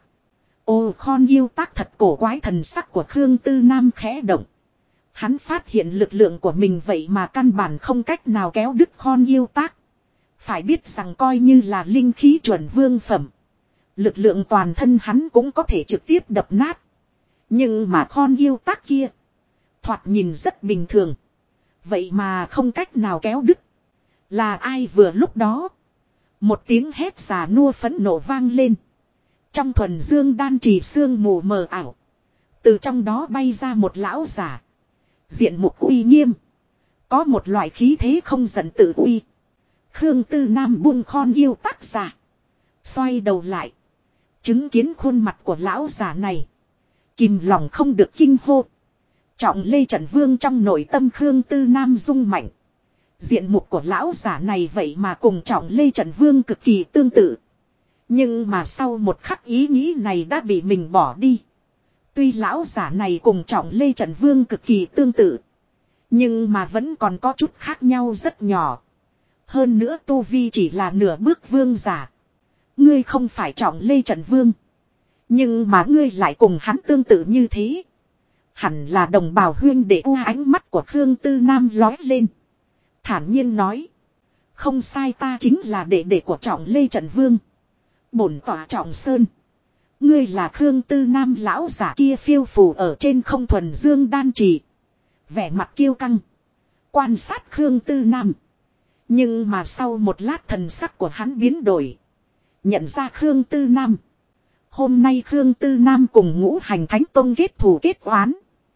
Ô Khon yêu tác thật cổ quái. Thần sắc của Khương Tư Nam khẽ động. Hắn phát hiện lực lượng của mình vậy mà căn bản không cách nào kéo đứt Khon yêu tác. Phải biết rằng coi như là linh khí chuẩn vương phẩm. Lực lượng toàn thân hắn cũng có thể trực tiếp đập nát. Nhưng mà Khon yêu tác kia. Thoạt nhìn rất bình thường. Vậy mà không cách nào kéo đứt. Là ai vừa lúc đó. Một tiếng hét già nua phẫn nộ vang lên. Trong thuần dương đan trì sương mù mờ ảo. Từ trong đó bay ra một lão giả. Diện mục uy nghiêm. Có một loại khí thế không giận tự uy. Khương Tư Nam buông Khon yêu tác giả. Xoay đầu lại. Chứng kiến khuôn mặt của lão giả này. Kìm lòng không được kinh hô. Trọng Lê Trận Vương trong nội tâm Khương Tư Nam rung mạnh. Diện mục của lão giả này vậy mà cùng Trọng Lê Trận Vương cực kỳ tương tự. Nhưng mà sau một khắc ý nghĩ này đã bị mình bỏ đi. Tuy lão giả này cùng Trọng Lê Trận Vương cực kỳ tương tự. Nhưng mà vẫn còn có chút khác nhau rất nhỏ. Hơn nữa tu vi chỉ là nửa bước vương giả. Ngươi không phải Trọng Lê Trận Vương. Nhưng mà ngươi lại cùng hắn tương tự như thế. Hẳn là đồng bào huyên đệ. Ánh mắt của Khương Tư Nam lói lên. Thản nhiên nói. Không sai, ta chính là đệ đệ của Trọng Lê Trận Vương. Bổn tỏa Trọng Sơn. Ngươi là Khương Tư Nam. Lão giả kia phiêu phù ở trên không thuần dương đan trì. Vẻ mặt kiêu căng. Quan sát Khương Tư Nam. Nhưng mà sau một lát thần sắc của hắn biến đổi. Nhận ra Khương Tư Nam. Hôm nay Khương Tư Nam cùng ngũ hành thánh tông kết thù kết oán.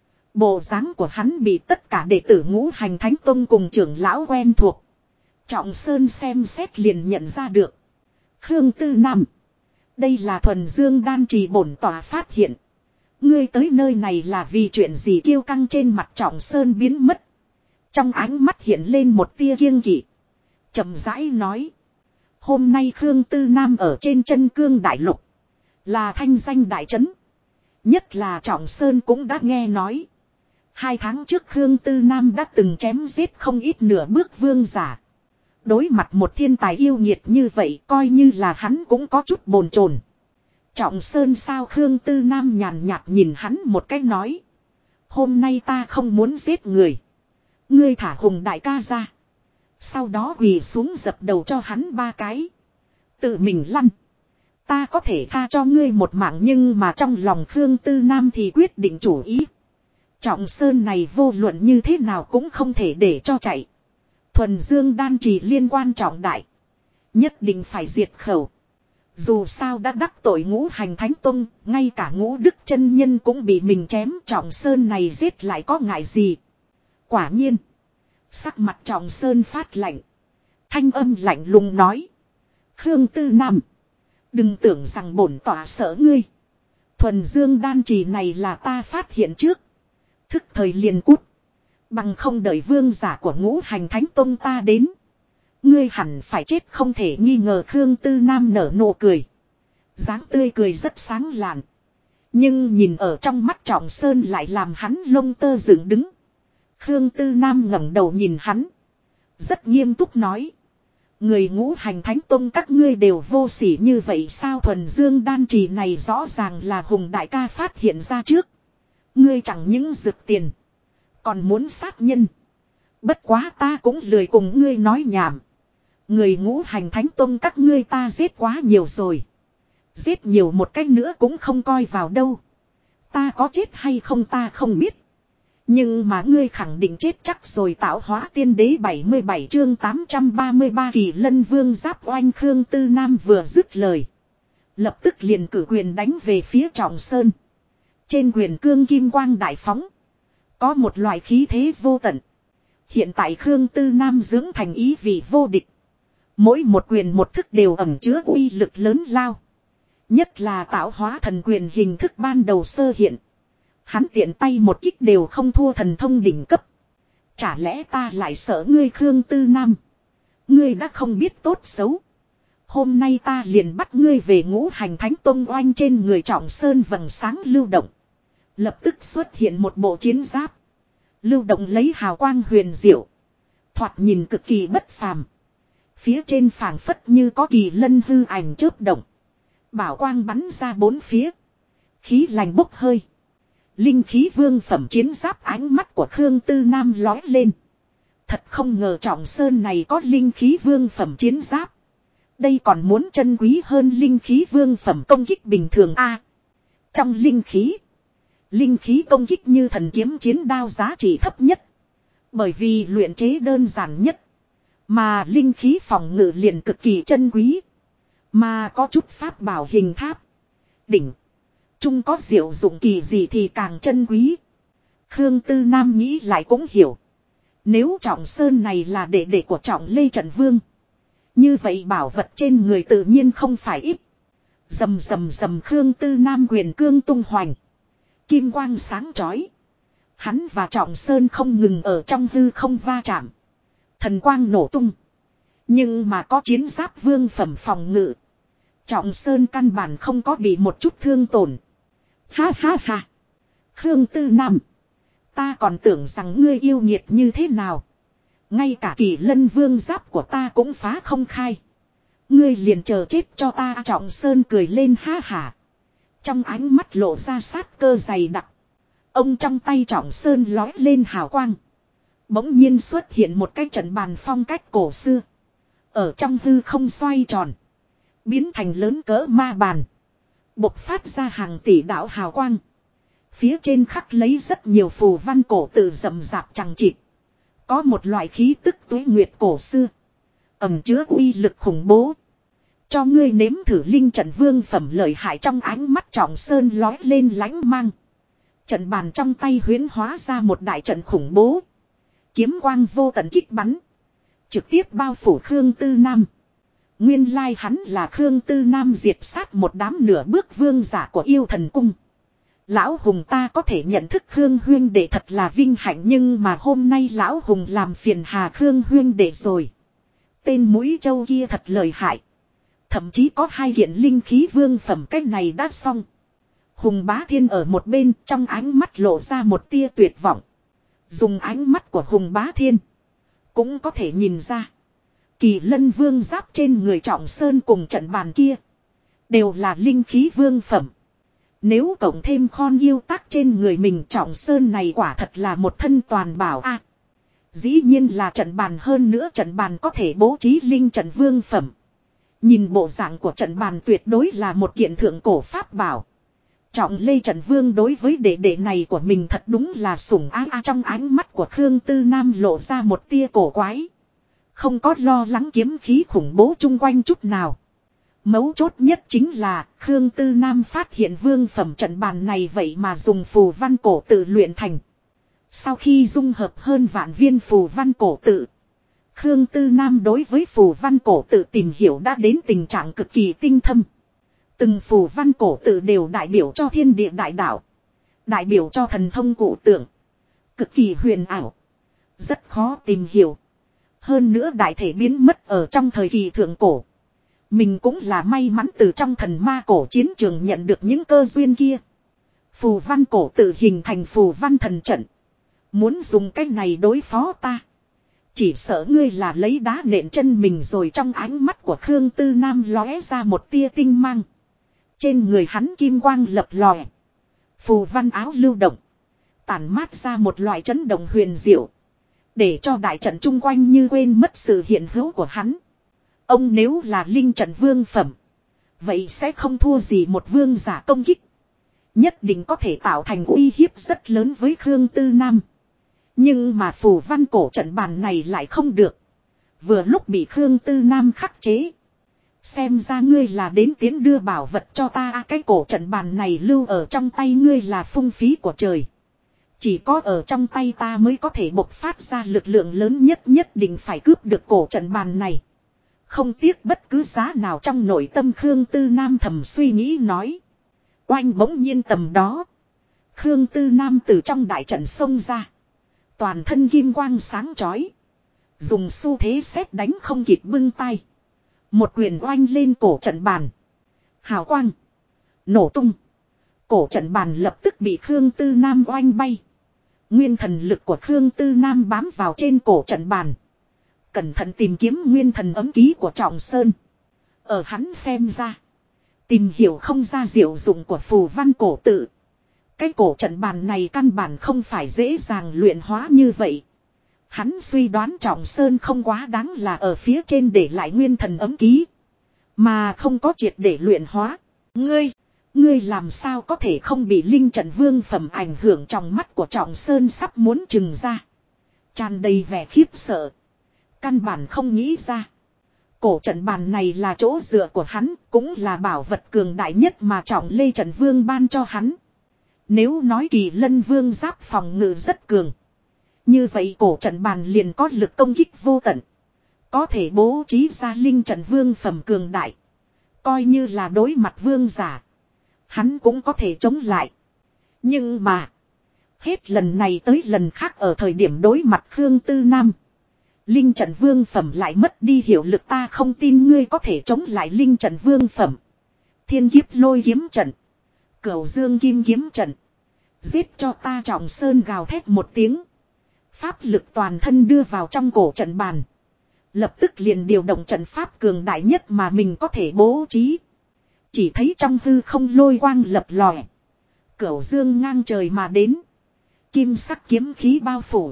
Bộ dáng của hắn bị tất cả đệ tử ngũ hành thánh tông cùng trưởng lão quen thuộc. Trọng Sơn xem xét liền nhận ra được. Khương Tư Nam. Đây là thuần dương đan trì bổn tòa phát hiện. Ngươi tới nơi này là vì chuyện gì? Kiêu căng trên mặt Trọng Sơn biến mất. Trong ánh mắt hiện lên một tia kiêng kỵ. Chậm rãi nói. Hôm nay Khương Tư Nam ở trên chân cương đại lục. Là thanh danh đại trấn. Nhất là Trọng Sơn cũng đã nghe nói. 2 tháng trước Khương Tư Nam đã từng chém giết không ít nửa bước vương giả. Đối mặt một thiên tài yêu nghiệt như vậy coi như là hắn cũng có chút bồn chồn. Trọng Sơn sao? Khương Tư Nam nhàn nhạt nhìn hắn một cái nói. Hôm nay ta không muốn giết người. Ngươi thả Hùng đại ca ra. Sau đó quỳ xuống dập đầu cho hắn 3 cái. Tự mình lăn. Ta có thể tha cho ngươi một mạng, nhưng mà trong lòng Khương Tư Nam thì quyết định chủ ý. Trọng Sơn này vô luận như thế nào cũng không thể để cho chạy. Thuần dương đan trì liên quan trọng đại. Nhất định phải diệt khẩu. Dù sao đã đắc tội ngũ hành thánh tông, ngay cả Ngũ Đức chân nhân cũng bị mình chém. Trọng Sơn này giết lại có ngại gì? Quả nhiên. Sắc mặt Trọng Sơn phát lạnh. Thanh âm lạnh lùng nói. Khương Tư Nam. Đừng tưởng rằng bổn tỏa sợ ngươi. Thuần dương đan trì này là ta phát hiện trước. Thức thời liền cút. Bằng không đợi vương giả của ngũ hành thánh tông ta đến. Ngươi hẳn phải chết không thể nghi ngờ. Khương Tư Nam nở nụ cười. Dáng tươi cười rất sáng lạn. Nhưng nhìn ở trong mắt Trọng Sơn lại làm hắn lông tơ dựng đứng. Khương Tư Nam ngẩng đầu nhìn hắn. Rất nghiêm túc nói. Người ngũ hành thánh tông các ngươi đều vô sỉ như vậy sao? Thuần dương đan trì này rõ ràng là Hùng đại ca phát hiện ra trước. Ngươi chẳng những rực tiền. Còn muốn sát nhân. Bất quá ta cũng lười cùng ngươi nói nhảm. Người ngũ hành thánh tông các ngươi ta giết quá nhiều rồi. Giết nhiều một cách nữa cũng không coi vào đâu. Ta có chết hay không ta không biết. Nhưng mà ngươi khẳng định chết chắc rồi. Tạo hóa tiên đế 77 chương 833 Kỳ Lân Vương giáp oanh. Khương Tư Nam vừa dứt lời. Lập tức liền cử quyền đánh về phía Trọng Sơn. Trên quyền cương kim quang đại phóng. Có một loại khí thế vô tận. Hiện tại Khương Tư Nam dưỡng thành ý vị vô địch. Mỗi một quyền một thức đều ẩn chứa uy lực lớn lao. Nhất là tạo hóa thần quyền hình thức ban đầu sơ hiện. Hắn tiện tay một kích đều không thua thần thông đỉnh cấp. Chả lẽ ta lại sợ ngươi Khương Tư Nam? Ngươi đã không biết tốt xấu. Hôm nay ta liền bắt ngươi về ngũ hành thánh tông oanh. Trên người Trọng Sơn vầng sáng lưu động. Lập tức xuất hiện một bộ chiến giáp. Lưu động lấy hào quang huyền diệu. Thoạt nhìn cực kỳ bất phàm. Phía trên phảng phất như có kỳ lân hư ảnh chớp động. Bảo quang bắn ra bốn phía. Khí lành bốc hơi. Linh khí vương phẩm chiến giáp. Ánh mắt của Khương Tư Nam lói lên. Thật không ngờ Trọng Sơn này có linh khí vương phẩm chiến giáp. Đây còn muốn chân quý hơn linh khí vương phẩm công kích bình thường a. Trong linh khí công kích như thần kiếm chiến đao giá trị thấp nhất. Bởi vì luyện chế đơn giản nhất. Mà linh khí phòng ngự liền cực kỳ chân quý. Mà có chút pháp bảo hình tháp. Đỉnh. Chung có diệu dụng kỳ gì thì càng chân quý. Khương Tư Nam nghĩ lại cũng hiểu. Nếu Trọng Sơn này là đệ đệ của Trọng Lê Trận Vương. Như vậy bảo vật trên người tự nhiên không phải ít. Rầm rầm rầm. Khương Tư Nam quyền cương tung hoành. Kim quang sáng chói. Hắn và Trọng Sơn không ngừng ở trong hư không va chạm. Thần quang nổ tung. Nhưng mà có chiến giáp vương phẩm phòng ngự. Trọng Sơn căn bản không có bị một chút thương tổn. Ha ha ha. Khương Tư Nam. Ta còn tưởng rằng ngươi yêu nghiệt như thế nào. Ngay cả Kỳ Lân Vương giáp của ta cũng phá không khai. Ngươi liền chờ chết cho ta. Trọng Sơn cười lên ha hả. Trong ánh mắt lộ ra sát cơ dày đặc. Ông trong tay Trọng Sơn lói lên hào quang. Bỗng nhiên xuất hiện một cái trận bàn phong cách cổ xưa. Ở trong hư không xoay tròn. Biến thành lớn cỡ ma bàn. Bộc phát ra hàng tỷ đạo hào quang. Phía trên khắc lấy rất nhiều phù văn cổ tự rậm rạp chằng chịt. Có một loại khí tức tuế nguyệt cổ xưa. Ẩm chứa uy lực khủng bố. Cho ngươi nếm thử linh trận vương phẩm lợi hại. Trong ánh mắt Trọng Sơn lói lên lánh mang. Trận bàn trong tay huyễn hóa ra một đại trận khủng bố. Kiếm quang vô tận kích bắn. Trực tiếp bao phủ Khương Tư Nam. Nguyên lai hắn là Khương Tư Nam diệt sát một đám nửa bước vương giả của yêu thần cung. Lão Hùng ta có thể nhận thức Khương huyên đệ thật là vinh hạnh. Nhưng mà hôm nay Lão Hùng làm phiền hà Khương huyên đệ rồi. Tên mũi trâu kia thật lợi hại. Thậm chí có 2 kiện linh khí vương phẩm. Cái này đã xong. Hùng Bá Thiên ở một bên trong ánh mắt lộ ra một tia tuyệt vọng. Dùng ánh mắt của Hùng Bá Thiên. Cũng có thể nhìn ra. Kỳ Lân Vương giáp trên người Trọng Sơn cùng trận bàn kia. Đều là linh khí vương phẩm. Nếu cộng thêm khon yêu tác trên người mình Trọng Sơn này quả thật là một thân toàn bảo a. Dĩ nhiên là trận bàn hơn nữa trận bàn có thể bố trí linh trận vương phẩm. Nhìn bộ dạng của trận bàn tuyệt đối là một kiện thượng cổ pháp bảo. Trọng Lê Trận Vương đối với đệ đệ này của mình thật đúng là sủng ái a. Trong ánh mắt của Khương Tư Nam lộ ra một tia cổ quái. Không có lo lắng kiếm khí khủng bố chung quanh chút nào. Mấu chốt nhất chính là Khương Tư Nam phát hiện vương phẩm trận bàn này vậy mà dùng phù văn cổ tự luyện thành. Sau khi dung hợp hơn vạn viên phù văn cổ tự, Khương Tư Nam đối với phù văn cổ tự tìm hiểu đã đến tình trạng cực kỳ tinh thâm. Từng phù văn cổ tự đều đại biểu cho thiên địa đại đạo. Đại biểu cho thần thông cổ tượng. Cực kỳ huyền ảo. Rất khó tìm hiểu. Hơn nữa đại thể biến mất ở trong thời kỳ thượng cổ. Mình cũng là may mắn từ trong thần ma cổ chiến trường nhận được những cơ duyên kia. Phù văn cổ tự hình thành phù văn thần trận. Muốn dùng cách này đối phó ta. Chỉ sợ ngươi là lấy đá nện chân mình rồi, trong ánh mắt của Khương Tư Nam lóe ra một tia tinh mang. Trên người hắn kim quang lập lòe. Phù văn áo lưu động. Tản mát ra một loại chấn động huyền diệu. Để cho đại trận chung quanh như quên mất sự hiện hữu của hắn. Ông nếu là linh trận vương phẩm. Vậy sẽ không thua gì một vương giả công kích. Nhất định có thể tạo thành uy hiếp rất lớn với Khương Tư Nam. Nhưng mà phù văn cổ trận bàn này lại không được. Vừa lúc bị Khương Tư Nam khắc chế. Xem ra ngươi là đến tiến đưa bảo vật cho ta. Cái cổ trận bàn này lưu ở trong tay ngươi là phung phí của trời. Chỉ có ở trong tay ta mới có thể bộc phát ra lực lượng lớn nhất, nhất định phải cướp được cổ trận bàn này. Không tiếc bất cứ giá nào, trong nội tâm Khương Tư Nam thầm suy nghĩ nói. Oanh, bỗng nhiên tầm đó. Khương Tư Nam từ trong đại trận xông ra. Toàn thân kim quang sáng chói. Dùng xu thế sét đánh không kịp bưng tay. Một quyền oanh lên cổ trận bàn. Hào quang. Nổ tung. Cổ trận bàn lập tức bị Khương Tư Nam oanh bay. Nguyên thần lực của Khương Tư Nam bám vào trên cổ trận bàn. Cẩn thận tìm kiếm nguyên thần ấm ký của Trọng Sơn. Ở hắn xem ra. Tìm hiểu không ra diệu dụng của phù văn cổ tự. Cái cổ trận bàn này căn bản không phải dễ dàng luyện hóa như vậy. Hắn suy đoán Trọng Sơn không quá đáng là ở phía trên để lại nguyên thần ấm ký. Mà không có triệt để luyện hóa. Ngươi làm sao có thể không bị linh trận vương phẩm ảnh hưởng, trong mắt của Trọng Sơn sắp muốn trừng ra. Tràn đầy vẻ khiếp sợ. Căn bản không nghĩ ra. Cổ trận bàn này là chỗ dựa của hắn, cũng là bảo vật cường đại nhất mà Trọng Lê Trận Vương ban cho hắn. Nếu nói Kỳ Lân Vương giáp phòng ngự rất cường. Như vậy cổ trận bàn liền có lực công kích vô tận. Có thể bố trí ra linh trận vương phẩm cường đại. Coi như là đối mặt vương giả. Hắn cũng có thể chống lại. Nhưng mà. Hết lần này tới lần khác ở thời điểm đối mặt Khương Tư Nam. Linh trận vương phẩm lại mất đi hiệu lực, ta không tin ngươi có thể chống lại linh trận vương phẩm. Thiên kiếp lôi kiếm trận. Cửu dương kim kiếm trận. Giết cho ta, Trọng Sơn gào thét một tiếng. Pháp lực toàn thân đưa vào trong cổ trận bàn. Lập tức liền điều động trận pháp cường đại nhất mà mình có thể bố trí. Chỉ thấy trong hư không lôi quang lập lòe. Cửu dương ngang trời mà đến. Kim sắc kiếm khí bao phủ.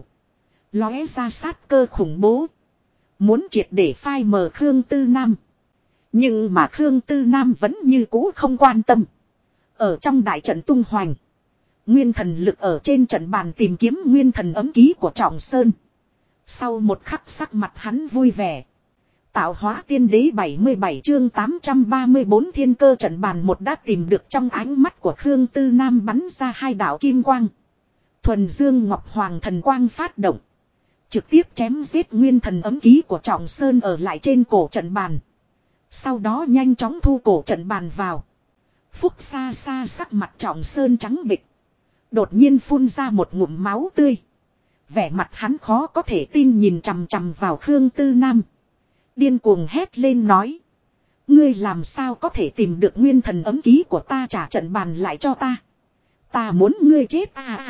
Lóe ra sát cơ khủng bố. Muốn triệt để phai mờ Khương Tư Nam. Nhưng mà Khương Tư Nam vẫn như cũ không quan tâm. Ở trong đại trận tung hoành. Nguyên thần lực ở trên trận bàn tìm kiếm nguyên thần ấm ký của Trọng Sơn. Sau một khắc sắc mặt hắn vui vẻ. Tạo hóa tiên đế 77 chương 834 thiên cơ trận bàn một đã tìm được, trong ánh mắt của Khương Tư Nam bắn ra hai đạo kim quang. Thuần dương ngọc hoàng thần quang phát động. Trực tiếp chém giết nguyên thần ấm ký của Trọng Sơn ở lại trên cổ trận bàn. Sau đó nhanh chóng thu cổ trận bàn vào. Phúc xa xa sắc mặt Trọng Sơn trắng bệch. Đột nhiên phun ra một ngụm máu tươi. Vẻ mặt hắn khó có thể tin nhìn chằm chằm vào Khương Tư Nam. Điên cuồng hét lên nói. Ngươi làm sao có thể tìm được nguyên thần ấm ký của ta, trả trận bàn lại cho ta. Ta muốn ngươi chết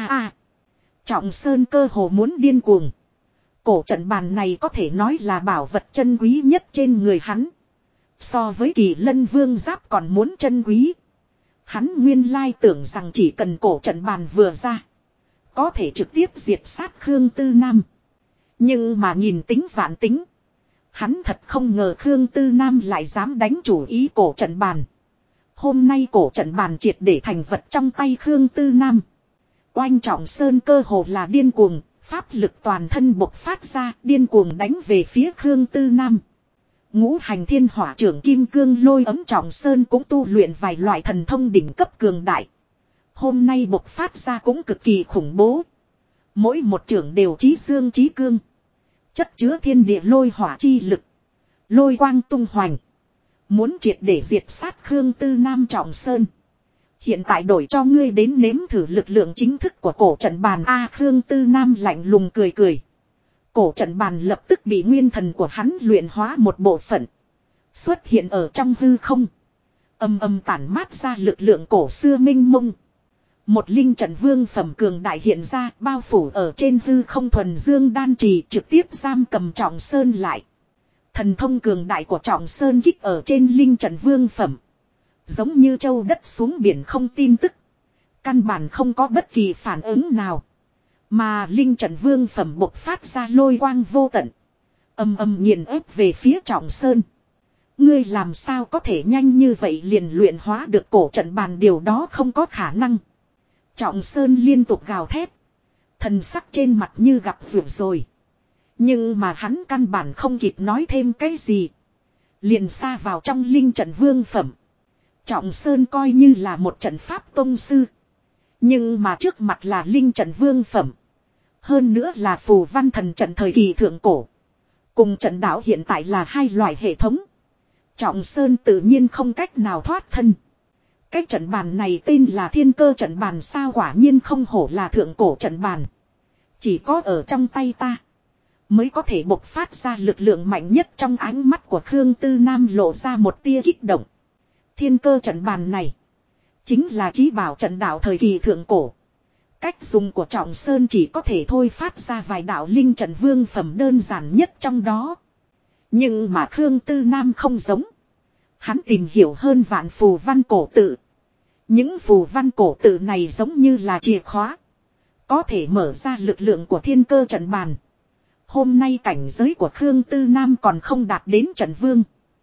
Trọng Sơn cơ hồ muốn điên cuồng. Cổ trận bàn này có thể nói là bảo vật chân quý nhất trên người hắn. So với Kỳ Lân Vương giáp còn muốn chân quý. Hắn nguyên lai tưởng rằng chỉ cần cổ trận bàn vừa ra. Có thể trực tiếp diệt sát Khương Tư Nam. Nhưng mà nhìn tính vạn tính. Hắn thật không ngờ Khương Tư Nam lại dám đánh chủ ý cổ trận bàn. Hôm nay cổ trận bàn triệt để thành vật trong tay Khương Tư Nam. Oanh, Trọng Sơn cơ hồ là điên cuồng. Pháp lực toàn thân bộc phát ra, điên cuồng đánh về phía Khương Tư Nam. Ngũ hành thiên hỏa trưởng kim cương lôi ấm, Trọng Sơn cũng tu luyện vài loại thần thông đỉnh cấp cường đại. Hôm nay bộc phát ra cũng cực kỳ khủng bố. Mỗi một trưởng đều chí dương chí cương. Chất chứa thiên địa lôi hỏa chi lực. Lôi quang tung hoành. Muốn triệt để diệt sát Khương Tư Nam. Trọng Sơn, hiện tại đổi cho ngươi đến nếm thử lực lượng chính thức của cổ trận bàn a. Khương Tư Nam lạnh lùng cười cười. Cổ trận bàn lập tức bị nguyên thần của hắn luyện hóa một bộ phận. Xuất hiện ở trong hư không. Âm âm tản mát ra lực lượng cổ xưa minh mông. Một linh trận vương phẩm cường đại hiện ra, bao phủ ở trên hư không thuần dương đan trì, trực tiếp giam cầm Trọng Sơn lại. Thần thông cường đại của Trọng Sơn kích ở trên linh trận vương phẩm. Giống như châu đất xuống biển không tin tức. Căn bản không có bất kỳ phản ứng nào. Mà linh trận vương phẩm bộc phát ra lôi quang vô tận. Âm âm nghiền ép về phía Trọng Sơn. Ngươi làm sao có thể nhanh như vậy liền luyện hóa được cổ trận bàn, điều đó không có khả năng. Trọng Sơn liên tục gào thét. Thần sắc trên mặt như gặp vượt rồi. Nhưng mà hắn căn bản không kịp nói thêm cái gì. Liền xa vào trong linh trận vương phẩm. Trọng Sơn coi như là một trận pháp tông sư. Nhưng mà trước mặt là linh trận vương phẩm. Hơn nữa là phù văn thần trận thời kỳ thượng cổ. Cùng trận đạo hiện tại là hai loại hệ thống. Trọng Sơn tự nhiên không cách nào thoát thân. Cái trận bàn này tên là Thiên Cơ trận bàn, sao quả nhiên không hổ là thượng cổ trận bàn. Chỉ có ở trong tay ta mới có thể bộc phát ra lực lượng mạnh nhất. Trong ánh mắt của Khương Tư Nam lộ ra một tia kích động. Thiên Cơ trận bàn này chính là chí bảo trận đạo thời kỳ thượng cổ. Cách dùng của Trọng Sơn chỉ có thể thôi phát ra vài đạo linh trận vương phẩm đơn giản nhất trong đó. Nhưng mà Khương Tư Nam không giống. Hắn tìm hiểu hơn vạn phù văn cổ tự. Những phù văn cổ tự này giống như là chìa khóa. Có thể mở ra lực lượng của Thiên Cơ trận bàn. Hôm nay cảnh giới của Khương Tư Nam còn không đạt đến trận vương.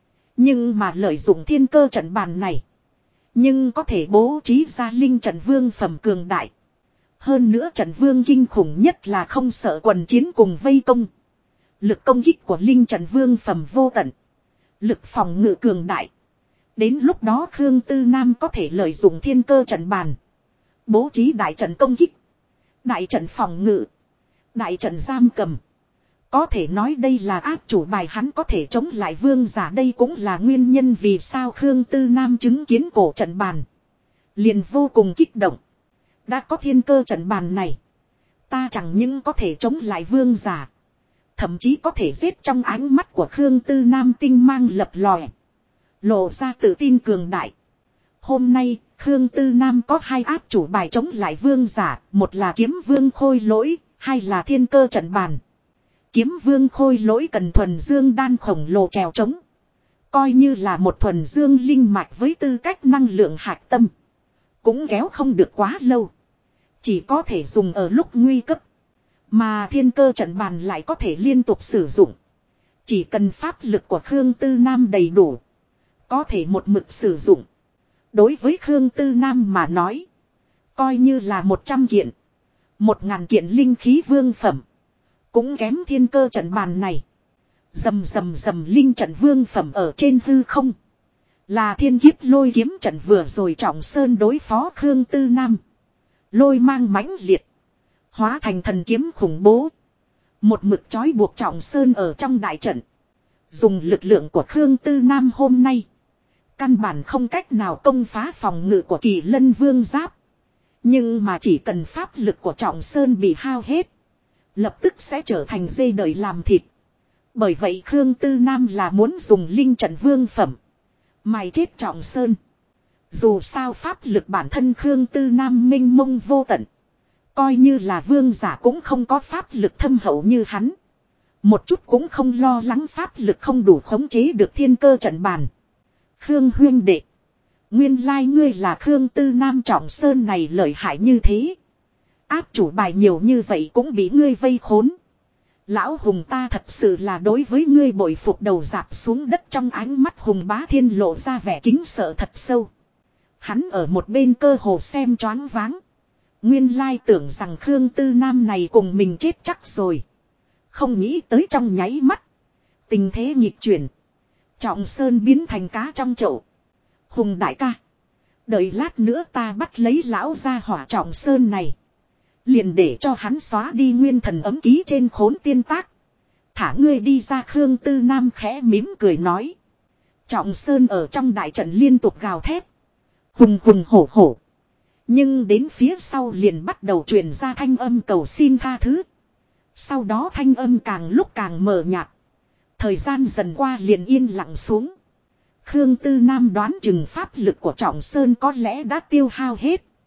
Nhưng mà lợi dụng Thiên Cơ trận bàn này, nhưng có thể bố trí ra linh trận vương phẩm cường đại. Hơn nữa trận vương kinh khủng nhất là không sợ quần chiến cùng vây công. Lực công kích của linh trận vương phẩm vô tận. Lực phòng ngự cường đại. Đến lúc đó Khương Tư Nam có thể lợi dụng Thiên Cơ trận bàn. Bố trí đại trận công kích. Đại trận phòng ngự. Đại trận giam cầm. Có thể nói đây là áp chủ bài, hắn có thể chống lại vương giả. Đây cũng là nguyên nhân vì sao Khương Tư Nam chứng kiến cổ trận bàn liền vô cùng kích động. Đã có Thiên Cơ trận bàn này, ta chẳng những có thể chống lại vương giả, thậm chí có thể giết. Trong ánh mắt của Khương Tư Nam tinh mang lập lòe, lộ ra tự tin cường đại. Hôm nay Khương Tư Nam có hai áp chủ bài chống lại vương giả. Một là kiếm vương khôi lỗi, hai là Thiên Cơ trận bàn. Kiếm vương khôi lỗi cần thuần dương đan khổng lồ trèo trống. Coi như là một thuần dương linh mạch với tư cách năng lượng hạch tâm, cũng kéo không được quá lâu. Chỉ có thể dùng ở lúc nguy cấp. Mà Thiên Cơ trận bàn lại có thể liên tục sử dụng. Chỉ cần pháp lực của Khương Tư Nam đầy đủ, có thể một mực sử dụng. Đối với Khương Tư Nam mà nói, coi như là 100 kiện, 1000 kiện linh khí vương phẩm, cũng kém Thiên Cơ trận bàn này. Rầm rầm rầm, linh trận vương phẩm ở trên hư không. Là thiên kiếp lôi kiếm trận vừa rồi Trọng Sơn đối phó Khương Tư Nam. Lôi mang mãnh liệt, hóa thành thần kiếm khủng bố. Một mực trói buộc Trọng Sơn ở trong đại trận. Dùng lực lượng của Khương Tư Nam hôm nay, căn bản không cách nào công phá phòng ngự của Kỳ Lân Vương Giáp. Nhưng mà chỉ cần pháp lực của Trọng Sơn bị hao hết, lập tức sẽ trở thành dê đợi làm thịt. Bởi vậy Khương Tư Nam là muốn dùng linh trận vương phẩm mài chết Trọng Sơn. Dù sao pháp lực bản thân Khương Tư Nam minh mông vô tận. Coi như là vương giả cũng không có pháp lực thâm hậu như hắn. Một chút cũng không lo lắng pháp lực không đủ khống chế được Thiên Cơ trận bàn. Khương huyên đệ, nguyên lai ngươi là Khương Tư Nam. Trọng Sơn này lợi hại như thế, áp chủ bài nhiều như vậy cũng bị ngươi vây khốn. Lão Hùng ta thật sự là đối với ngươi bội phục. Đầu dạp xuống đất, trong ánh mắt Hùng Bá Thiên lộ ra vẻ kính sợ thật sâu. Hắn ở một bên cơ hồ xem choáng váng. Nguyên lai tưởng rằng Khương Tư Nam này cùng mình chết chắc rồi. Không nghĩ tới trong nháy mắt, tình thế nhịp chuyển, Trọng Sơn biến thành cá trong chậu. Hùng đại ca, đợi lát nữa ta bắt lấy lão gia hỏa Trọng Sơn này, liền để cho hắn xóa đi nguyên thần ấm ký trên khốn tiên tác, thả ngươi đi ra. Khương Tư Nam khẽ mím cười nói. Trọng Sơn ở trong đại trận liên tục gào thét, hùng hùng hổ hổ. Nhưng đến phía sau liền bắt đầu truyền ra thanh âm cầu xin tha thứ. Sau đó thanh âm càng lúc càng mờ nhạt. Thời gian dần qua liền yên lặng xuống. Khương Tư Nam đoán chừng pháp lực của Trọng Sơn có lẽ đã tiêu hao hết.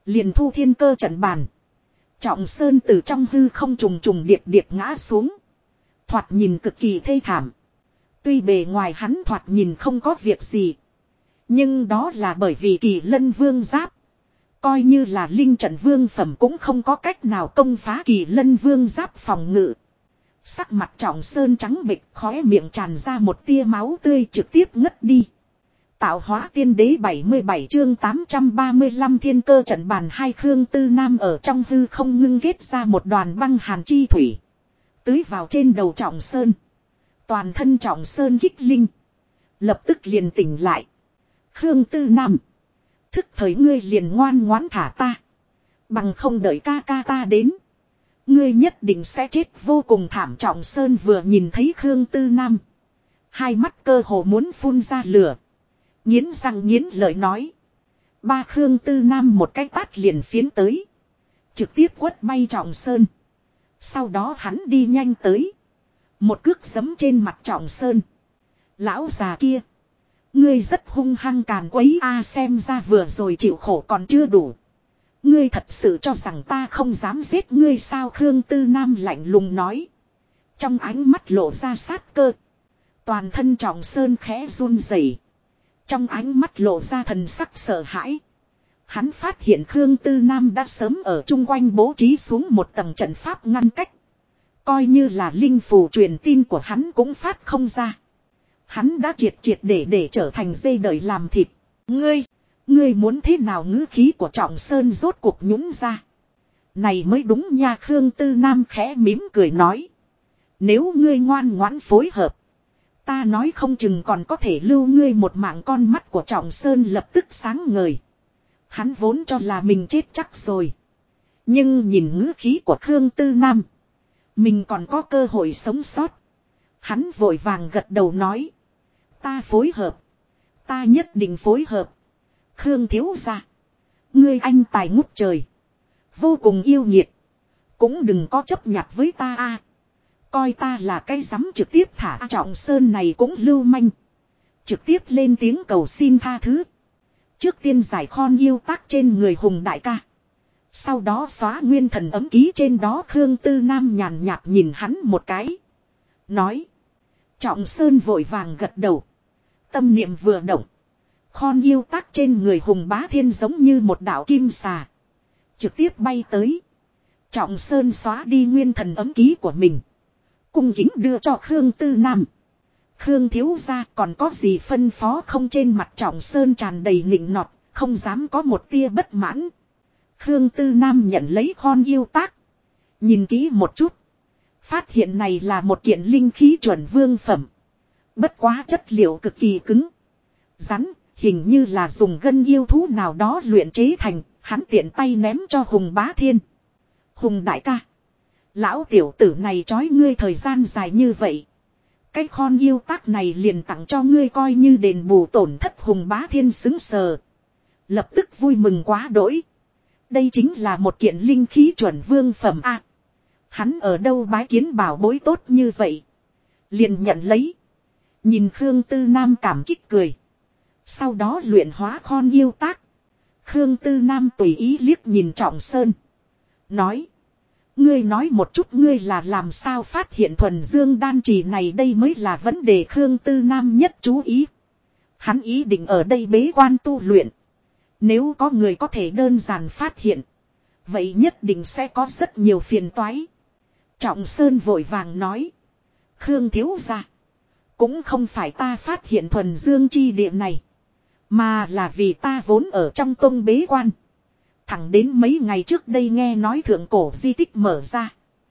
Liền thu thiên cơ trận bàn. Trọng Sơn từ trong hư không trùng trùng điệp điệp ngã xuống. Thoạt nhìn cực kỳ thê thảm. Tuy bề ngoài hắn thoạt nhìn không có việc gì. Nhưng đó là bởi vì Kỳ Lân Vương giáp. Coi như là linh trận vương phẩm cũng không có cách nào công phá Kỳ Lân Vương giáp phòng ngự. Sắc mặt Trọng Sơn trắng bệch, khóe miệng tràn ra một tia máu tươi, trực tiếp ngất đi. Tạo hóa tiên đế 77 chương 835 thiên cơ trận bàn. Hai Khương Tư Nam ở trong hư không ngưng kết ra một đoàn băng hàn chi thủy. Tưới vào trên đầu Trọng Sơn. Toàn thân Trọng Sơn kích linh. Lập tức liền tỉnh lại. Khương Tư Nam. Thức thời ngươi liền ngoan ngoãn thả ta. Bằng không đợi ca ca ta đến. Ngươi nhất định sẽ chết vô cùng thảm. Trọng Sơn vừa nhìn thấy Khương Tư Nam. Hai mắt cơ hồ muốn phun ra lửa. Nghiến răng nghiến lợi nói. Ba Khương Tư Nam một cái tát liền phiến tới. Trực tiếp quất bay Trọng Sơn. Sau đó hắn đi nhanh tới. Một cước giẫm trên mặt Trọng Sơn. Lão già kia. Ngươi rất hung hăng càn quấy a, xem ra vừa rồi chịu khổ còn chưa đủ. Ngươi thật sự cho rằng ta không dám giết ngươi sao? Khương Tư Nam lạnh lùng nói. Trong ánh mắt lộ ra sát cơ. Toàn thân Trọng Sơn khẽ run rẩy. Trong ánh mắt lộ ra thần sắc sợ hãi. Hắn phát hiện Khương Tư Nam đã sớm ở chung quanh bố trí xuống một tầng trận pháp ngăn cách. Coi như là linh phù truyền tin của hắn cũng phát không ra. Hắn đã triệt để trở thành dây đợi làm thịt. Ngươi muốn thế nào? Ngữ khí của Trọng Sơn rốt cuộc nhũn ra. Này mới đúng nha. Khương Tư Nam khẽ mỉm cười nói. Nếu ngươi ngoan ngoãn phối hợp. Ta nói không chừng còn có thể lưu ngươi một mạng. Con mắt của Trọng Sơn lập tức sáng ngời. Hắn vốn cho là mình chết chắc rồi. Nhưng nhìn ngữ khí của Khương Tư Nam. Mình còn có cơ hội sống sót. Hắn vội vàng gật đầu nói. Ta phối hợp. Ta nhất định phối hợp. Khương thiếu gia. Ngươi anh tài ngút trời. Vô cùng yêu nghiệt. Cũng đừng có chấp nhặt với ta a. Coi ta là cái rắm trực tiếp thả. Trọng Sơn này cũng lưu manh. Trực tiếp lên tiếng cầu xin tha thứ. Trước tiên giải khon yêu tác trên người Hùng đại ca. Sau đó xóa nguyên thần ấm ký trên đó. Khương Tư Nam nhàn nhạt nhìn hắn một cái. Nói. Trọng Sơn vội vàng gật đầu. Tâm niệm vừa động. Khon yêu tác trên người Hùng Bá Thiên giống như một đạo kim xà. Trực tiếp bay tới. Trọng Sơn xóa đi nguyên thần ấm ký của mình. Cung kính đưa cho Khương Tư Nam. Khương thiếu gia còn có gì phân phó không? Trên mặt Trọng Sơn tràn đầy nịnh nọt. Không dám có một tia bất mãn. Khương Tư Nam nhận lấy khon yêu tác. Nhìn kỹ một chút. Phát hiện này là một kiện linh khí chuẩn vương phẩm. Bất quá chất liệu cực kỳ cứng. Rắn, hình như là dùng gân yêu thú nào đó luyện chế thành. Hắn tiện tay ném cho Hùng Bá Thiên. Hùng đại ca. Lão tiểu tử này trói ngươi thời gian dài như vậy. Cái khon yêu tác này liền tặng cho ngươi coi như đền bù tổn thất. Hùng Bá Thiên xứng sờ. Lập tức vui mừng quá đỗi. Đây chính là một kiện linh khí chuẩn vương phẩm a. Hắn ở đâu bái kiến bảo bối tốt như vậy. Liền nhận lấy. Nhìn Khương Tư Nam cảm kích cười. Sau đó luyện hóa khon yêu tác. Khương Tư Nam tùy ý liếc nhìn Trọng Sơn. Nói. Ngươi nói một chút ngươi là làm sao phát hiện thuần dương đan trì này, đây mới là vấn đề Khương Tư Nam nhất chú ý. Hắn ý định ở đây bế quan tu luyện. Nếu có người có thể đơn giản phát hiện. Vậy nhất định sẽ có rất nhiều phiền toái. Trọng Sơn vội vàng nói. Khương thiếu gia. Cũng không phải ta phát hiện thuần dương chi địa này. Mà là vì ta vốn ở trong tông bế quan. Thẳng đến mấy ngày trước đây nghe nói thượng cổ di tích mở ra.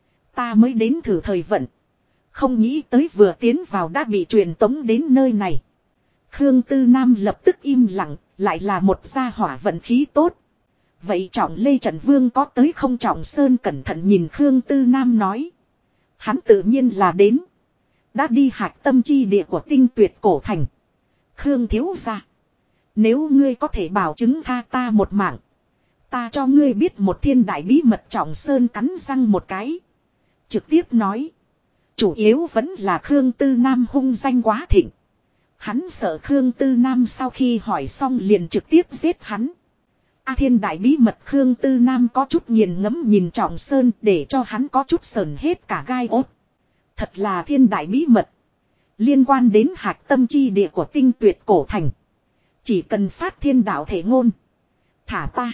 Ta mới đến thử thời vận. Không nghĩ tới vừa tiến vào đã bị truyền tống đến nơi này. Khương Tư Nam lập tức im lặng. Lại là một gia hỏa vận khí tốt. Vậy Trọng Lê Trần Vương có tới không? Trọng Sơn cẩn thận nhìn Khương Tư Nam nói. Hắn tự nhiên là đến. Đã đi hạc tâm chi địa của Tinh Tuyệt cổ thành. Khương thiếu gia. Nếu ngươi có thể bảo chứng tha ta một mạng. Ta cho ngươi biết một thiên đại bí mật. Trọng Sơn cắn răng một cái. Trực tiếp nói. Chủ yếu vẫn là Khương Tư Nam hung danh quá thịnh. Hắn sợ Khương Tư Nam sau khi hỏi xong liền trực tiếp giết hắn. A thiên đại bí mật Khương Tư Nam có chút nghiền ngẫm nhìn Trọng Sơn để cho hắn có chút sờn hết cả gai ốt. Thật là thiên đại bí mật. Liên quan đến hạch tâm chi địa của Tinh Tuyệt cổ thành. Chỉ cần phát thiên đạo thể ngôn. Thả ta.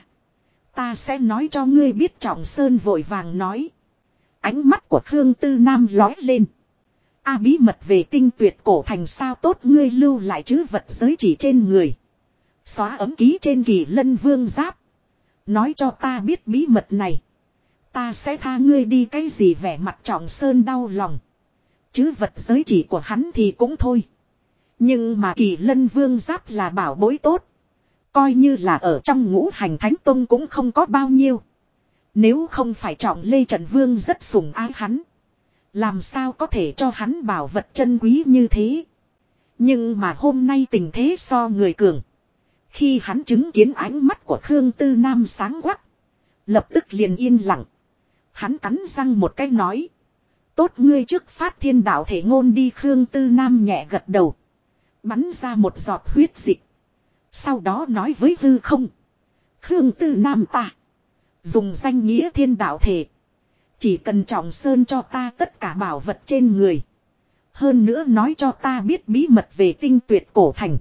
Ta sẽ nói cho ngươi biết. Trọng Sơn vội vàng nói. Ánh mắt của Khương Tư Nam lói lên. A bí mật về Tinh Tuyệt cổ thành sao tốt ngươi lưu lại chứ vật giới chỉ trên người. Xóa ấm ký trên Kỳ Lân Vương giáp. Nói cho ta biết bí mật này. Ta sẽ tha ngươi đi. Cái gì vẻ mặt Trọng Sơn đau lòng. Chứ vật giới chỉ của hắn thì cũng thôi. Nhưng mà Kỳ Lân Vương giáp là bảo bối tốt. Coi như là ở trong Ngũ Hành Thánh Tông cũng không có bao nhiêu. Nếu không phải Trọng Lê Trần Vương rất sủng ái hắn. Làm sao có thể cho hắn bảo vật chân quý như thế. Nhưng mà hôm nay tình thế so người cường. Khi hắn chứng kiến ánh mắt của Khương Tư Nam sáng quắc. Lập tức liền yên lặng. Hắn cắn răng một cái nói. Tốt ngươi trước phát thiên đạo thể ngôn đi. Khương Tư Nam nhẹ gật đầu. Bắn ra một giọt huyết dịch. Sau đó nói với hư không. Khương Tư Nam ta. Dùng danh nghĩa thiên đạo thể. Chỉ cần Trọng Sơn cho ta tất cả bảo vật trên người. Hơn nữa nói cho ta biết bí mật về Tinh Tuyệt cổ thành.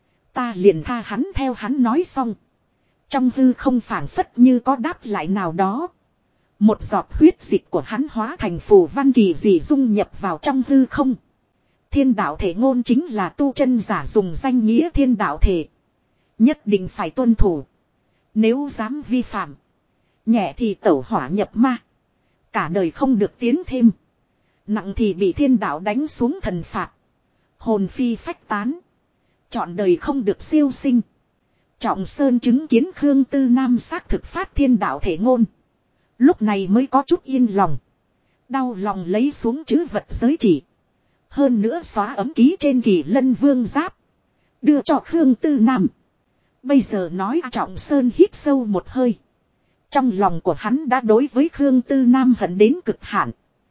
Ta liền tha hắn. Theo hắn nói xong. Trong hư không phảng phất như có đáp lại nào đó. Một giọt huyết dịch của hắn hóa thành phù văn kỳ dị dung nhập vào trong hư không. Thiên đạo thể ngôn chính là tu chân giả dùng danh nghĩa thiên đạo thể. Nhất định phải tuân thủ. Nếu dám vi phạm. Nhẹ thì tẩu hỏa nhập ma. Cả đời không được tiến thêm. Nặng thì bị thiên đạo đánh xuống thần phạt. Hồn phi phách tán. Chọn đời không được siêu sinh. Trọng Sơn chứng kiến Khương Tư Nam xác thực phát thiên đạo thể ngôn. Lúc này mới có chút yên lòng. Đau lòng lấy xuống chứ vật giới chỉ. Hơn nữa xóa ấm ký trên Kỳ Lân Vương giáp. Đưa cho Khương Tư Nam. Bây giờ nói Trọng Sơn hít sâu một hơi. Trong lòng của hắn đã đối với Khương Tư Nam hận đến cực hạn.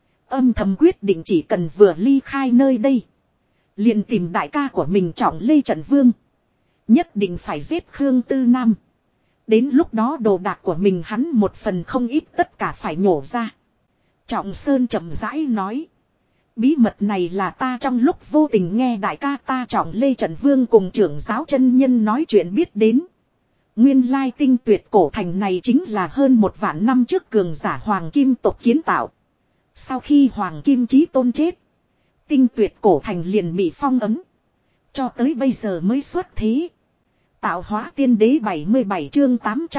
Âm thầm quyết định chỉ cần vừa ly khai nơi đây. Liền tìm đại ca của mình Trọng Lê Trần Vương. Nhất định phải giết Khương Tư Nam. Đến lúc đó đồ đạc của mình hắn một phần không ít tất cả phải nhổ ra. Trọng Sơn chậm rãi nói. Bí mật này là ta trong lúc vô tình nghe đại ca ta Trọng Lê Trần Vương cùng trưởng giáo chân nhân nói chuyện biết đến. Nguyên lai Tinh Tuyệt cổ thành này chính là hơn 1.000 năm trước cường giả Hoàng Kim tộc kiến tạo. Sau khi Hoàng Kim Chí Tôn chết. Tinh Tuyệt cổ thành liền bị phong ấn. Cho tới bây giờ mới xuất thế. Tạo hóa tiên đế 77 chương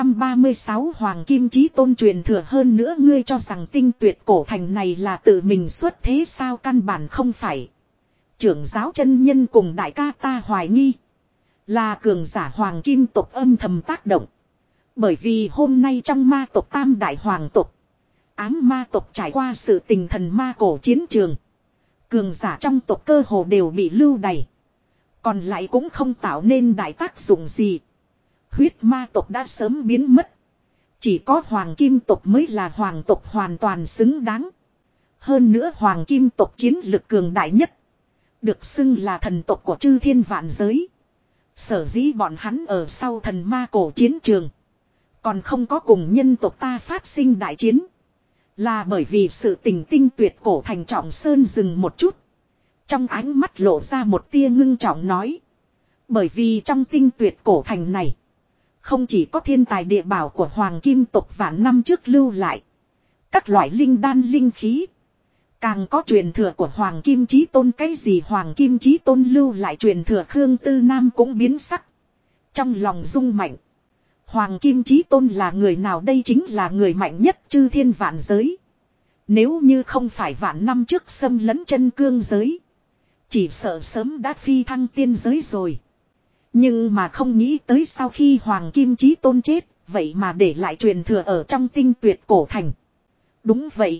836 Hoàng Kim Chí Tôn truyền thừa hơn nữa ngươi cho rằng Tinh Tuyệt cổ thành này là tự mình xuất thế sao căn bản không phải. Trưởng giáo chân nhân cùng đại ca ta hoài nghi. Là cường giả Hoàng Kim tộc âm thầm tác động. Bởi vì hôm nay trong ma tộc Tam Đại Hoàng tộc. Ám ma tộc trải qua sự tình thần ma cổ chiến trường. Cường giả trong tộc cơ hồ đều bị lưu đày. Còn lại cũng không tạo nên đại tác dụng gì. Huyết ma tộc đã sớm biến mất. Chỉ có Hoàng Kim tộc mới là hoàng tộc hoàn toàn xứng đáng. Hơn nữa Hoàng Kim tộc chiến lực cường đại nhất. Được xưng là thần tộc của chư thiên vạn giới. Sở dĩ bọn hắn ở sau thần ma cổ chiến trường. Còn không có cùng nhân tộc ta phát sinh đại chiến. Là bởi vì sự tình Tinh Tuyệt cổ thành Trọng Sơn dừng một chút. Trong ánh mắt lộ ra một tia ngưng trọng nói. Bởi vì trong Tinh Tuyệt cổ thành này. Không chỉ có thiên tài địa bảo của Hoàng Kim tộc vạn năm trước lưu lại. Các loại linh đan linh khí. Càng có truyền thừa của Hoàng Kim Chí Tôn. Cái gì Hoàng Kim Chí Tôn lưu lại truyền thừa Khương Tư Nam cũng biến sắc. Trong lòng rung mạnh. Hoàng Kim Chí Tôn là người nào đây chính là người mạnh nhất chư thiên vạn giới. Nếu như không phải vạn năm trước xâm lấn chân cương giới. Chỉ sợ sớm đã phi thăng tiên giới rồi. Nhưng mà không nghĩ tới sau khi Hoàng Kim Chí Tôn chết. Vậy mà để lại truyền thừa ở trong Tinh Tuyệt cổ thành. Đúng vậy.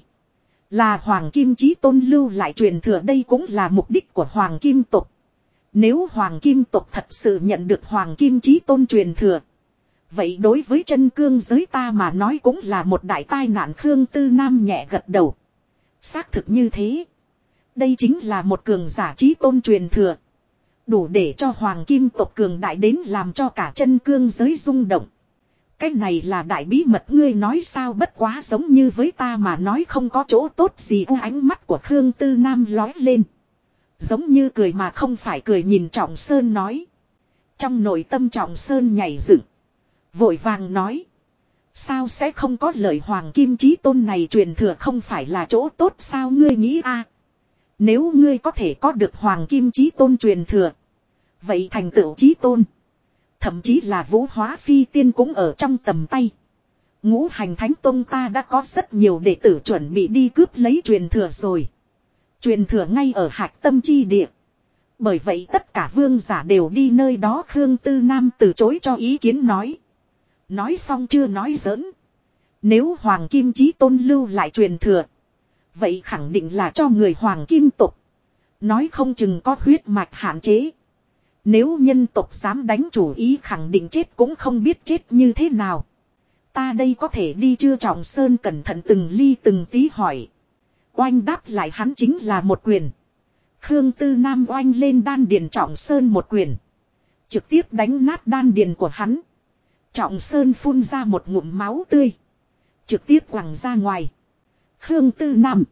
Là Hoàng Kim Chí Tôn lưu lại truyền thừa đây cũng là mục đích của Hoàng Kim tộc. Nếu Hoàng Kim tộc thật sự nhận được Hoàng Kim Chí Tôn truyền thừa. Vậy đối với chân cương giới ta mà nói cũng là một đại tai nạn. Khương Tư Nam nhẹ gật đầu. Xác thực như thế. Đây chính là một cường giả chí tôn truyền thừa. Đủ để cho Hoàng Kim tộc cường đại đến làm cho cả chân cương giới rung động. Cái này là đại bí mật ngươi nói sao, bất quá giống như với ta mà nói không có chỗ tốt gì. Ánh mắt của Khương Tư Nam lói lên. Giống như cười mà không phải cười nhìn Trọng Sơn nói. Trong nội tâm Trọng Sơn nhảy dựng. Vội vàng nói. Sao sẽ không có lời Hoàng Kim Chí Tôn này truyền thừa không phải là chỗ tốt sao ngươi nghĩ a? Nếu ngươi có thể có được Hoàng Kim Chí Tôn truyền thừa. Vậy thành tựu Chí Tôn. Thậm chí là vũ hóa phi tiên cũng ở trong tầm tay. Ngũ hành thánh tông ta đã có rất nhiều đệ tử chuẩn bị đi cướp lấy truyền thừa rồi. Truyền thừa ngay ở hạch tâm chi địa. Bởi vậy tất cả vương giả đều đi nơi đó. Khương Tư Nam từ chối cho ý kiến nói. Nói xong chưa nói giỡn. Nếu Hoàng Kim Chí Tôn lưu lại truyền thừa. Vậy khẳng định là cho người Hoàng Kim tộc. Nói không chừng có huyết mạch hạn chế. Nếu nhân tộc dám đánh chủ ý khẳng định chết cũng không biết chết như thế nào. Ta đây có thể đi chưa? Trọng Sơn cẩn thận từng ly từng tí hỏi. Oanh đáp lại hắn chính là một quyền. Khương Tư Nam oanh lên đan điền Trọng Sơn một quyền. Trực tiếp đánh nát đan điền của hắn. Trọng Sơn phun ra một ngụm máu tươi. Trực tiếp quẳng ra ngoài. Khương Tư Nam.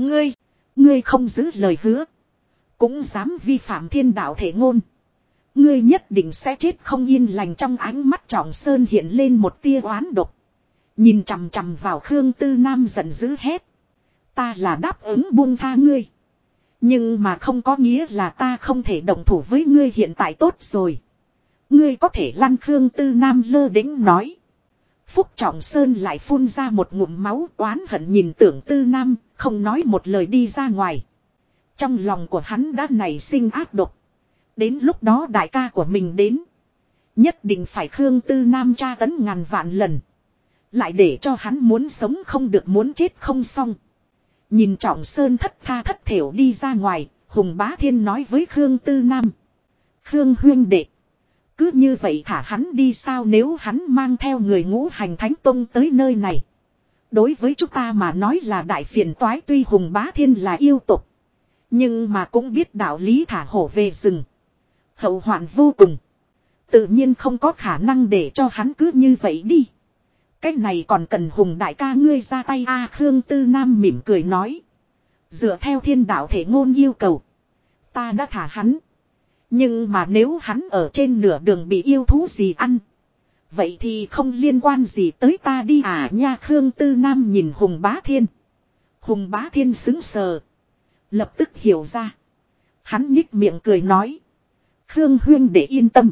Ngươi không giữ lời hứa. Cũng dám vi phạm thiên đạo thể ngôn. Ngươi nhất định sẽ chết không yên lành. Trong ánh mắt Trọng Sơn hiện lên một tia oán độc. Nhìn chằm chằm vào Khương Tư Nam giận dữ hét. Ta là đáp ứng buông tha ngươi. Nhưng mà không có nghĩa là ta không thể động thủ với ngươi. Hiện tại tốt rồi. Ngươi có thể lăn. Khương Tư Nam lơ đễnh nói. Phúc Trọng Sơn lại phun ra một ngụm máu oán hận nhìn Tưởng Tư Nam. Không nói một lời đi ra ngoài. Trong lòng của hắn đã nảy sinh ác độc. Đến lúc đó đại ca của mình đến. Nhất định phải Khương Tư Nam tra tấn ngàn vạn lần. Lại để cho hắn muốn sống không được muốn chết không xong. Nhìn Trọng Sơn thất tha thất thểu đi ra ngoài. Hùng Bá Thiên nói với Khương Tư Nam. Khương huynh đệ. Cứ như vậy thả hắn đi sao? Nếu hắn mang theo người Ngũ Hành Thánh Tông tới nơi này. Đối với chúng ta mà nói là đại phiền toái. Tuy Hùng Bá Thiên là yêu tục. Nhưng mà cũng biết đạo lý thả hổ về rừng. Hậu hoạn vô cùng. Tự nhiên không có khả năng để cho hắn cứ như vậy đi. Cái này còn cần Hùng đại ca ngươi ra tay a. Khương Tư Nam mỉm cười nói. Dựa theo thiên đạo thể ngôn yêu cầu. Ta đã thả hắn. Nhưng mà nếu hắn ở trên nửa đường bị yêu thú gì ăn. Vậy thì không liên quan gì tới ta đi à nha. Khương Tư Nam nhìn Hùng Bá Thiên. Hùng Bá Thiên sững sờ. Lập tức hiểu ra. Hắn nhích miệng cười nói. Khương huynh để yên tâm.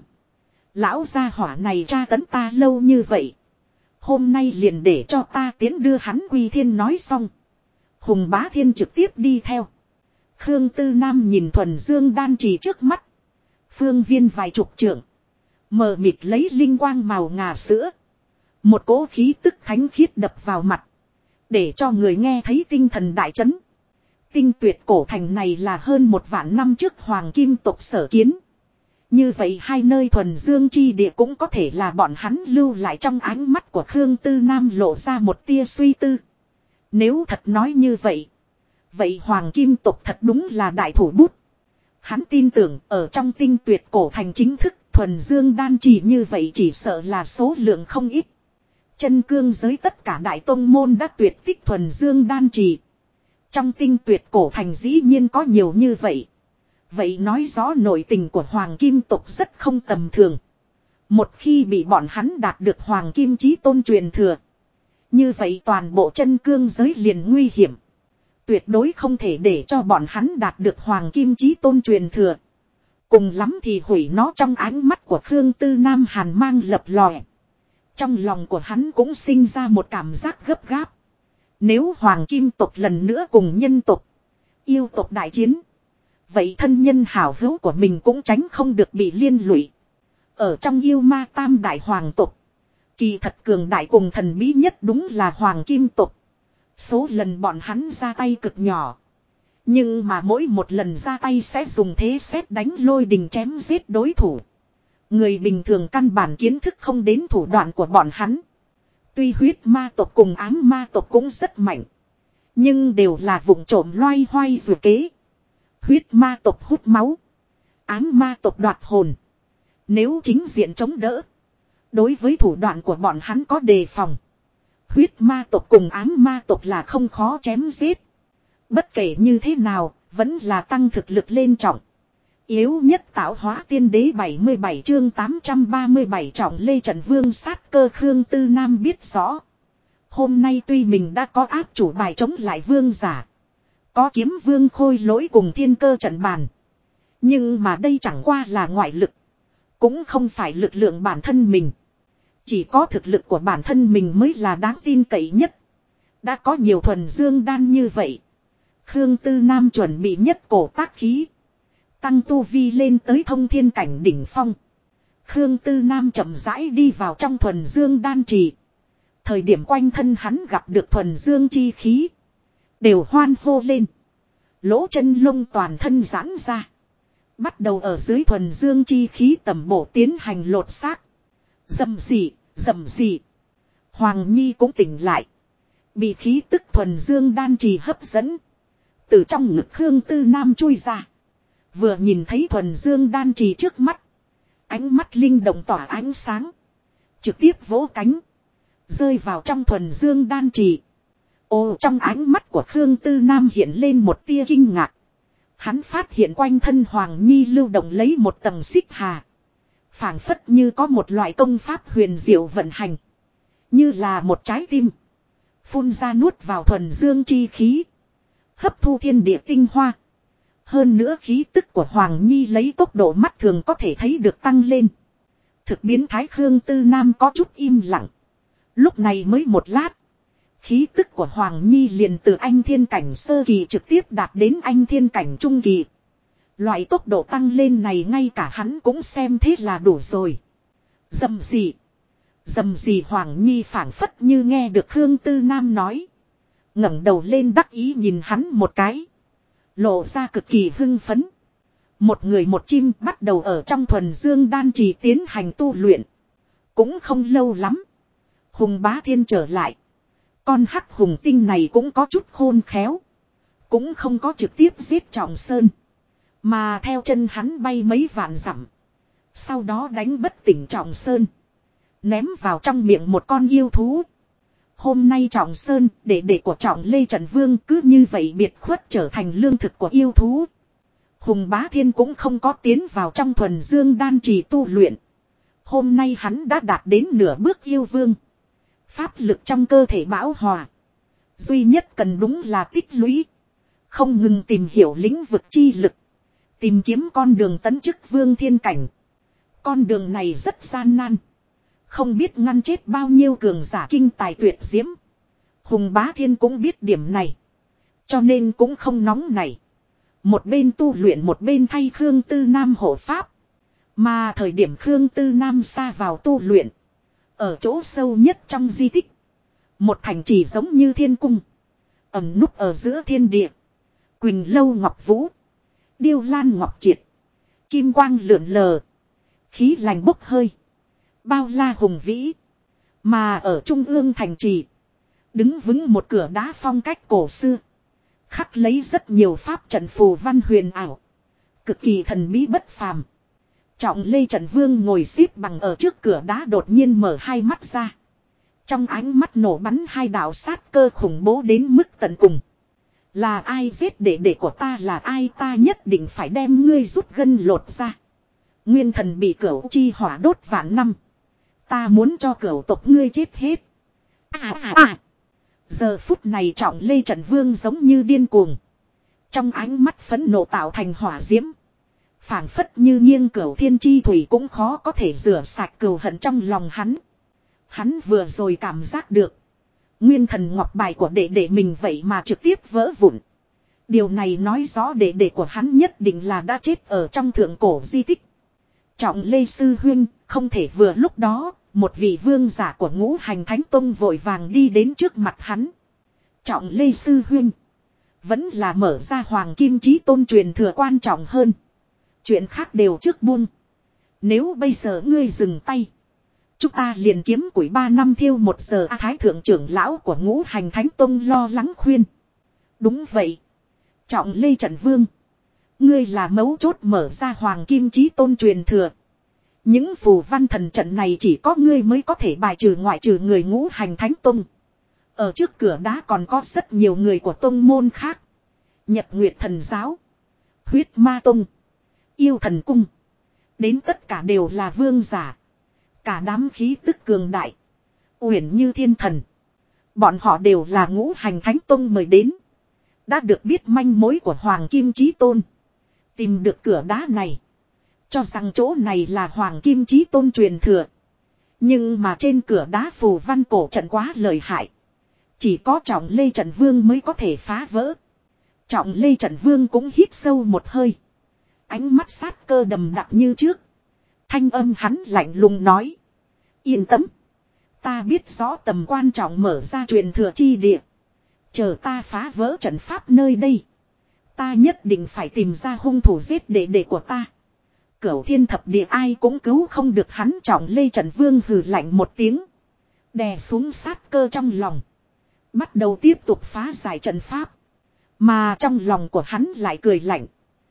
Lão gia hỏa này tra tấn ta lâu như vậy. Hôm nay liền để cho ta tiến đưa hắn quy thiên. Nói xong. Hùng Bá Thiên trực tiếp đi theo. Khương Tư Nam nhìn thuần dương đan trì trước mắt. Phương viên vài chục trượng. Mờ mịt lấy linh quang màu ngà sữa. Một cỗ khí tức thánh khiết đập vào mặt. Để cho người nghe thấy tinh thần đại chấn. Tinh Tuyệt cổ thành này là hơn 1 vạn năm trước Hoàng Kim tộc sở kiến. Như vậy hai nơi thuần dương chi địa cũng có thể là bọn hắn lưu lại. Trong ánh mắt của Khương Tư Nam lộ ra một tia suy tư. Nếu thật nói như vậy. Vậy Hoàng Kim tộc thật đúng là đại thủ bút. Hắn tin tưởng ở trong Tinh Tuyệt cổ thành chính thức thuần dương đan trì như vậy chỉ sợ là số lượng không ít. Chân cương giới tất cả đại tông môn đã tuyệt tích thuần dương đan trì. Trong Tinh Tuyệt cổ thành dĩ nhiên có nhiều như vậy. Vậy nói rõ nội tình của Hoàng Kim tộc rất không tầm thường. Một khi bị bọn hắn đạt được Hoàng Kim Chí Tôn truyền thừa. Như vậy toàn bộ chân cương giới liền nguy hiểm. Tuyệt đối không thể để cho bọn hắn đạt được Hoàng Kim Chí Tôn truyền thừa. Cùng lắm thì hủy nó. Trong ánh mắt của Khương Tư Nam hàn mang lập lòe. Trong lòng của hắn cũng sinh ra một cảm giác gấp gáp. Nếu Hoàng Kim tộc lần nữa cùng nhân tộc, yêu tộc đại chiến. Vậy thân nhân hảo hữu của mình cũng tránh không được bị liên lụy. Ở trong yêu ma tam đại hoàng tộc. Kỳ thật cường đại cùng thần bí nhất đúng là Hoàng Kim tộc. Số lần bọn hắn ra tay cực nhỏ. Nhưng mà mỗi một lần ra tay sẽ dùng thế sét đánh lôi đình chém giết đối thủ. Người bình thường căn bản kiến thức không đến thủ đoạn của bọn hắn. Tuy huyết ma tộc cùng ám ma tộc cũng rất mạnh. Nhưng đều là vụng trộm loay hoay rồi kế. Huyết ma tộc hút máu. Ám ma tộc đoạt hồn. Nếu chính diện chống đỡ. Đối với thủ đoạn của bọn hắn có đề phòng. Huyết ma tộc cùng ám ma tộc là không khó chém giết. Bất kể như thế nào, vẫn là tăng thực lực lên trọng. Yếu nhất tạo hóa tiên đế 77 chương 837 trọng lê trận vương sát cơ Khương Tư Nam biết rõ. Hôm nay tuy mình đã có áp chủ bài chống lại vương giả. Có kiếm vương khôi lỗi cùng thiên cơ trận bàn. Nhưng mà đây chẳng qua là ngoại lực. Cũng không phải lực lượng bản thân mình. Chỉ có thực lực của bản thân mình mới là đáng tin cậy nhất. Đã có nhiều thuần dương đan như vậy. Khương Tư Nam chuẩn bị nhất cổ tác khí. Tăng tu vi lên tới thông thiên cảnh đỉnh phong. Khương Tư Nam chậm rãi đi vào trong thuần dương đan trì. Thời điểm quanh thân hắn gặp được thuần dương chi khí. Đều hoan hô lên. Lỗ chân lông toàn thân giãn ra. Bắt đầu ở dưới thuần dương chi khí tầm bổ tiến hành lột xác. Dầm gì, dầm gì. Hoàng Nhi cũng tỉnh lại. Bị khí tức thuần dương đan trì hấp dẫn. Từ trong ngực Khương Tư Nam chui ra. Vừa nhìn thấy thuần dương đan trì trước mắt. Ánh mắt linh động tỏa ánh sáng. Trực tiếp vỗ cánh. Rơi vào trong thuần dương đan trì. Ồ, trong ánh mắt của Khương Tư Nam hiện lên một tia kinh ngạc. Hắn phát hiện quanh thân Hoàng Nhi lưu động lấy một tầng xích hà. Phảng phất như có một loại công pháp huyền diệu vận hành. Như là một trái tim. Phun ra nuốt vào thuần dương chi khí. Hấp thu thiên địa tinh hoa. Hơn nữa khí tức của Hoàng Nhi lấy tốc độ mắt thường có thể thấy được tăng lên. Thực biến thái Khương Tư Nam có chút im lặng. Lúc này mới một lát. Khí tức của Hoàng Nhi liền từ anh thiên cảnh sơ kỳ trực tiếp đạt đến anh thiên cảnh trung kỳ. Loại tốc độ tăng lên này ngay cả hắn cũng xem thế là đủ rồi. Dầm gì. Dầm gì Hoàng Nhi phảng phất như nghe được Khương Tư Nam nói. Ngẩng đầu lên đắc ý nhìn hắn một cái. Lộ ra cực kỳ hưng phấn. Một người một chim bắt đầu ở trong thuần dương đan trì tiến hành tu luyện. Cũng không lâu lắm. Hùng Bá Thiên trở lại. Con hắc hùng tinh này cũng có chút khôn khéo. Cũng không có trực tiếp giết Trọng Sơn. Mà theo chân hắn bay mấy vạn dặm. Sau đó đánh bất tỉnh Trọng Sơn. Ném vào trong miệng một con yêu thú. Hôm nay Trọng Sơn, đệ của Trọng Lê Trần Vương cứ như vậy biệt khuất trở thành lương thực của yêu thú. Hùng Bá Thiên cũng không có tiến vào trong thuần dương đan trì tu luyện. Hôm nay hắn đã đạt đến nửa bước yêu vương. Pháp lực trong cơ thể bão hòa. Duy nhất cần đúng là tích lũy. Không ngừng tìm hiểu lĩnh vực chi lực. Tìm kiếm con đường tấn chức vương thiên cảnh. Con đường này rất gian nan. Không biết ngăn chết bao nhiêu cường giả kinh tài tuyệt diễm. Hùng Bá Thiên cũng biết điểm này. Cho nên cũng không nóng nảy. Một bên tu luyện một bên thay Khương Tư Nam hộ pháp. Mà thời điểm Khương Tư Nam xa vào tu luyện. Ở chỗ sâu nhất trong di tích. Một thành trì giống như thiên cung. Ẩn núp ở giữa thiên địa. Quỳnh lâu ngọc vũ. Điêu lan ngọc triệt. Kim quang lượn lờ. Khí lành bốc hơi. Bao la hùng vĩ. Mà ở trung ương thành trì. Đứng vững một cửa đá phong cách cổ xưa. Khắc lấy rất nhiều pháp trận phù văn huyền ảo. Cực kỳ thần bí bất phàm. Trọng Lê Trần Vương ngồi xếp bằng ở trước cửa đá đột nhiên mở hai mắt ra. Trong ánh mắt nổ bắn hai đạo sát cơ khủng bố đến mức tận cùng. Là ai giết đệ của ta, là ai, ta nhất định phải đem ngươi rút gân lột ra. Nguyên thần bị cửu chi hỏa đốt vạn năm. Ta muốn cho cửu tộc ngươi chết hết. Giờ phút này Trọng Lê Trần Vương giống như điên cuồng. Trong ánh mắt phẫn nộ tạo thành hỏa diễm. Phảng phất như nghiêng cửu thiên chi thủy cũng khó có thể rửa sạch cừu hận trong lòng hắn. Hắn vừa rồi cảm giác được. Nguyên thần ngọc bài của đệ mình vậy mà trực tiếp vỡ vụn. Điều này nói rõ đệ của hắn nhất định là đã chết ở trong thượng cổ di tích. Trọng Lê Sư Huynh, không thể vừa lúc đó, một vị vương giả của Ngũ Hành Thánh Tông vội vàng đi đến trước mặt hắn. Trọng Lê Sư Huynh, vẫn là mở ra Hoàng Kim Chí Tôn truyền thừa quan trọng hơn. Chuyện khác đều trước buông. Nếu bây giờ ngươi dừng tay, chúng ta liền kiếm củi 3 năm thiêu 1 giờ. Thái thượng trưởng lão của Ngũ Hành Thánh Tông lo lắng khuyên. Đúng vậy. Trọng Lê Trần Vương, ngươi là mấu chốt mở ra Hoàng Kim Chí Tôn truyền thừa. Những phù văn thần trận này chỉ có ngươi mới có thể bài trừ, ngoại trừ người ngũ hành thánh tông. Ở trước cửa đá còn có rất nhiều người của tông môn khác. Nhật Nguyệt thần giáo, Huyết Ma tông, Yêu thần cung. Đến tất cả đều là vương giả. Cả đám khí tức cường đại, uyển như thiên thần. Bọn họ đều là ngũ hành thánh tông mời đến. Đã được biết manh mối của Hoàng Kim Chí Tôn. Tìm được cửa đá này. Cho rằng chỗ này là Hoàng Kim Chí Tôn truyền thừa. Nhưng mà trên cửa đá phù văn cổ trận quá lợi hại. Chỉ có Trọng Lê Trận Vương mới có thể phá vỡ. Trọng Lê Trận Vương cũng hít sâu một hơi. Ánh mắt sát cơ đầm đặc như trước. Thanh âm hắn lạnh lùng nói. Yên tâm. Ta biết rõ tầm quan trọng mở ra truyền thừa chi địa. Chờ ta phá vỡ trận pháp nơi đây. Ta nhất định phải tìm ra hung thủ giết đệ đệ của ta. Cửu thiên thập địa ai cũng cứu không được hắn. Trọng Lê Trận Vương hừ lạnh một tiếng. Đè xuống sát cơ trong lòng. Bắt đầu tiếp tục phá giải trận pháp. Mà trong lòng của hắn lại cười lạnh.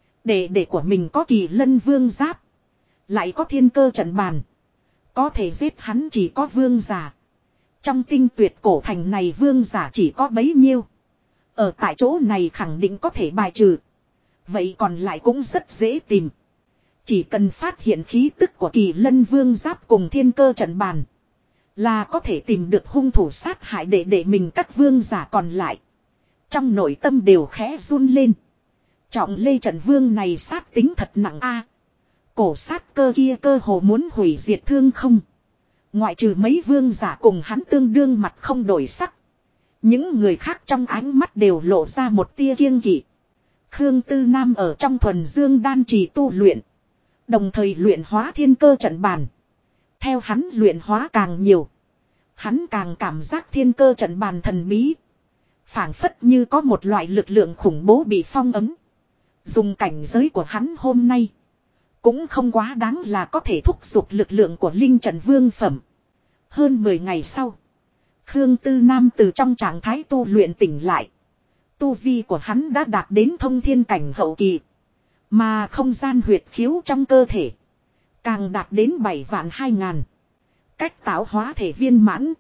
Đệ của mình có Kỳ Lân Vương giáp. Lại có thiên cơ trận bàn. Có thể giết hắn chỉ có vương giả. Trong tinh tuyệt cổ thành này vương giả chỉ có bấy nhiêu. Ở tại chỗ này khẳng định có thể bài trừ. Vậy còn lại cũng rất dễ tìm. Chỉ cần phát hiện khí tức của Kỳ Lân Vương giáp cùng thiên cơ trận bàn. Là có thể tìm được hung thủ sát hại đệ mình. Các vương giả còn lại. Trong nội tâm đều khẽ run lên. Trọng Lê Trận Vương này sát tính thật nặng a. Cổ sát cơ kia cơ hồ muốn hủy diệt thương không. Ngoại trừ mấy vương giả cùng hắn tương đương mặt không đổi sắc. Những người khác trong ánh mắt đều lộ ra một tia kiêng kỵ. Khương Tư Nam ở trong thuần dương đan trì tu luyện. Đồng thời luyện hóa thiên cơ trận bàn. Theo hắn luyện hóa càng nhiều. Hắn càng cảm giác thiên cơ trận bàn thần bí. Phảng phất như có một loại lực lượng khủng bố bị phong ấn. Dùng cảnh giới của hắn hôm nay. Cũng không quá đáng là có thể thúc giục lực lượng của linh trận vương phẩm. Hơn 10 ngày sau. Khương Tư Nam từ trong trạng thái tu luyện tỉnh lại. Tu vi của hắn đã đạt đến thông thiên cảnh hậu kỳ. Mà không gian huyệt khiếu trong cơ thể. Càng đạt đến 7.200.000. Cách tạo hóa thể viên mãn.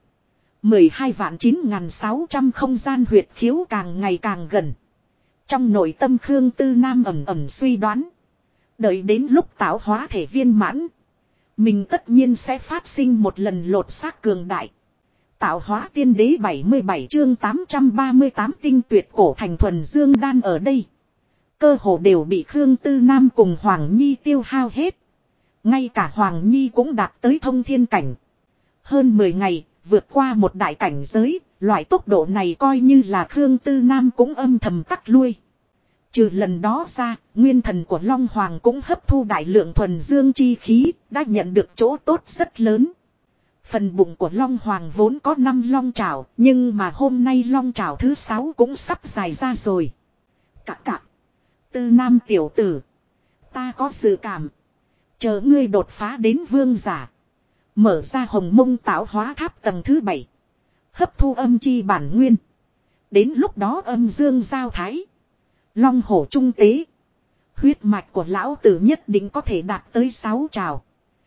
12.9.600 không gian huyệt khiếu càng ngày càng gần. Trong nội tâm Khương Tư Nam ẩm ẩm suy đoán. Đợi đến lúc tạo hóa thể viên mãn. Mình tất nhiên sẽ phát sinh một lần lột xác cường đại. Tạo hóa tiên đế 77 chương 838 tinh tuyệt cổ thành thuần dương đan ở đây. Cơ hồ đều bị Khương Tư Nam cùng Hoàng Nhi tiêu hao hết. Ngay cả Hoàng Nhi cũng đạt tới thông thiên cảnh. Hơn 10 ngày, vượt qua một đại cảnh giới, loại tốc độ này coi như là Khương Tư Nam cũng âm thầm tắc lui. Trừ lần đó ra, nguyên thần của Long Hoàng cũng hấp thu đại lượng thuần dương chi khí, đã nhận được chỗ tốt rất lớn. Phần bụng của Long Hoàng vốn có 5 long chảo, nhưng mà hôm nay long chảo thứ 6 cũng sắp dài ra rồi. Cạc. Tư Nam tiểu tử. Ta có dự cảm. Chờ ngươi đột phá đến vương giả. Mở ra hồng mông tạo hóa tháp tầng thứ 7. Hấp thu âm chi bản nguyên. Đến lúc đó âm dương giao thái. Long hổ trung tế. Huyết mạch của lão tử nhất định có thể đạt tới 6 trào.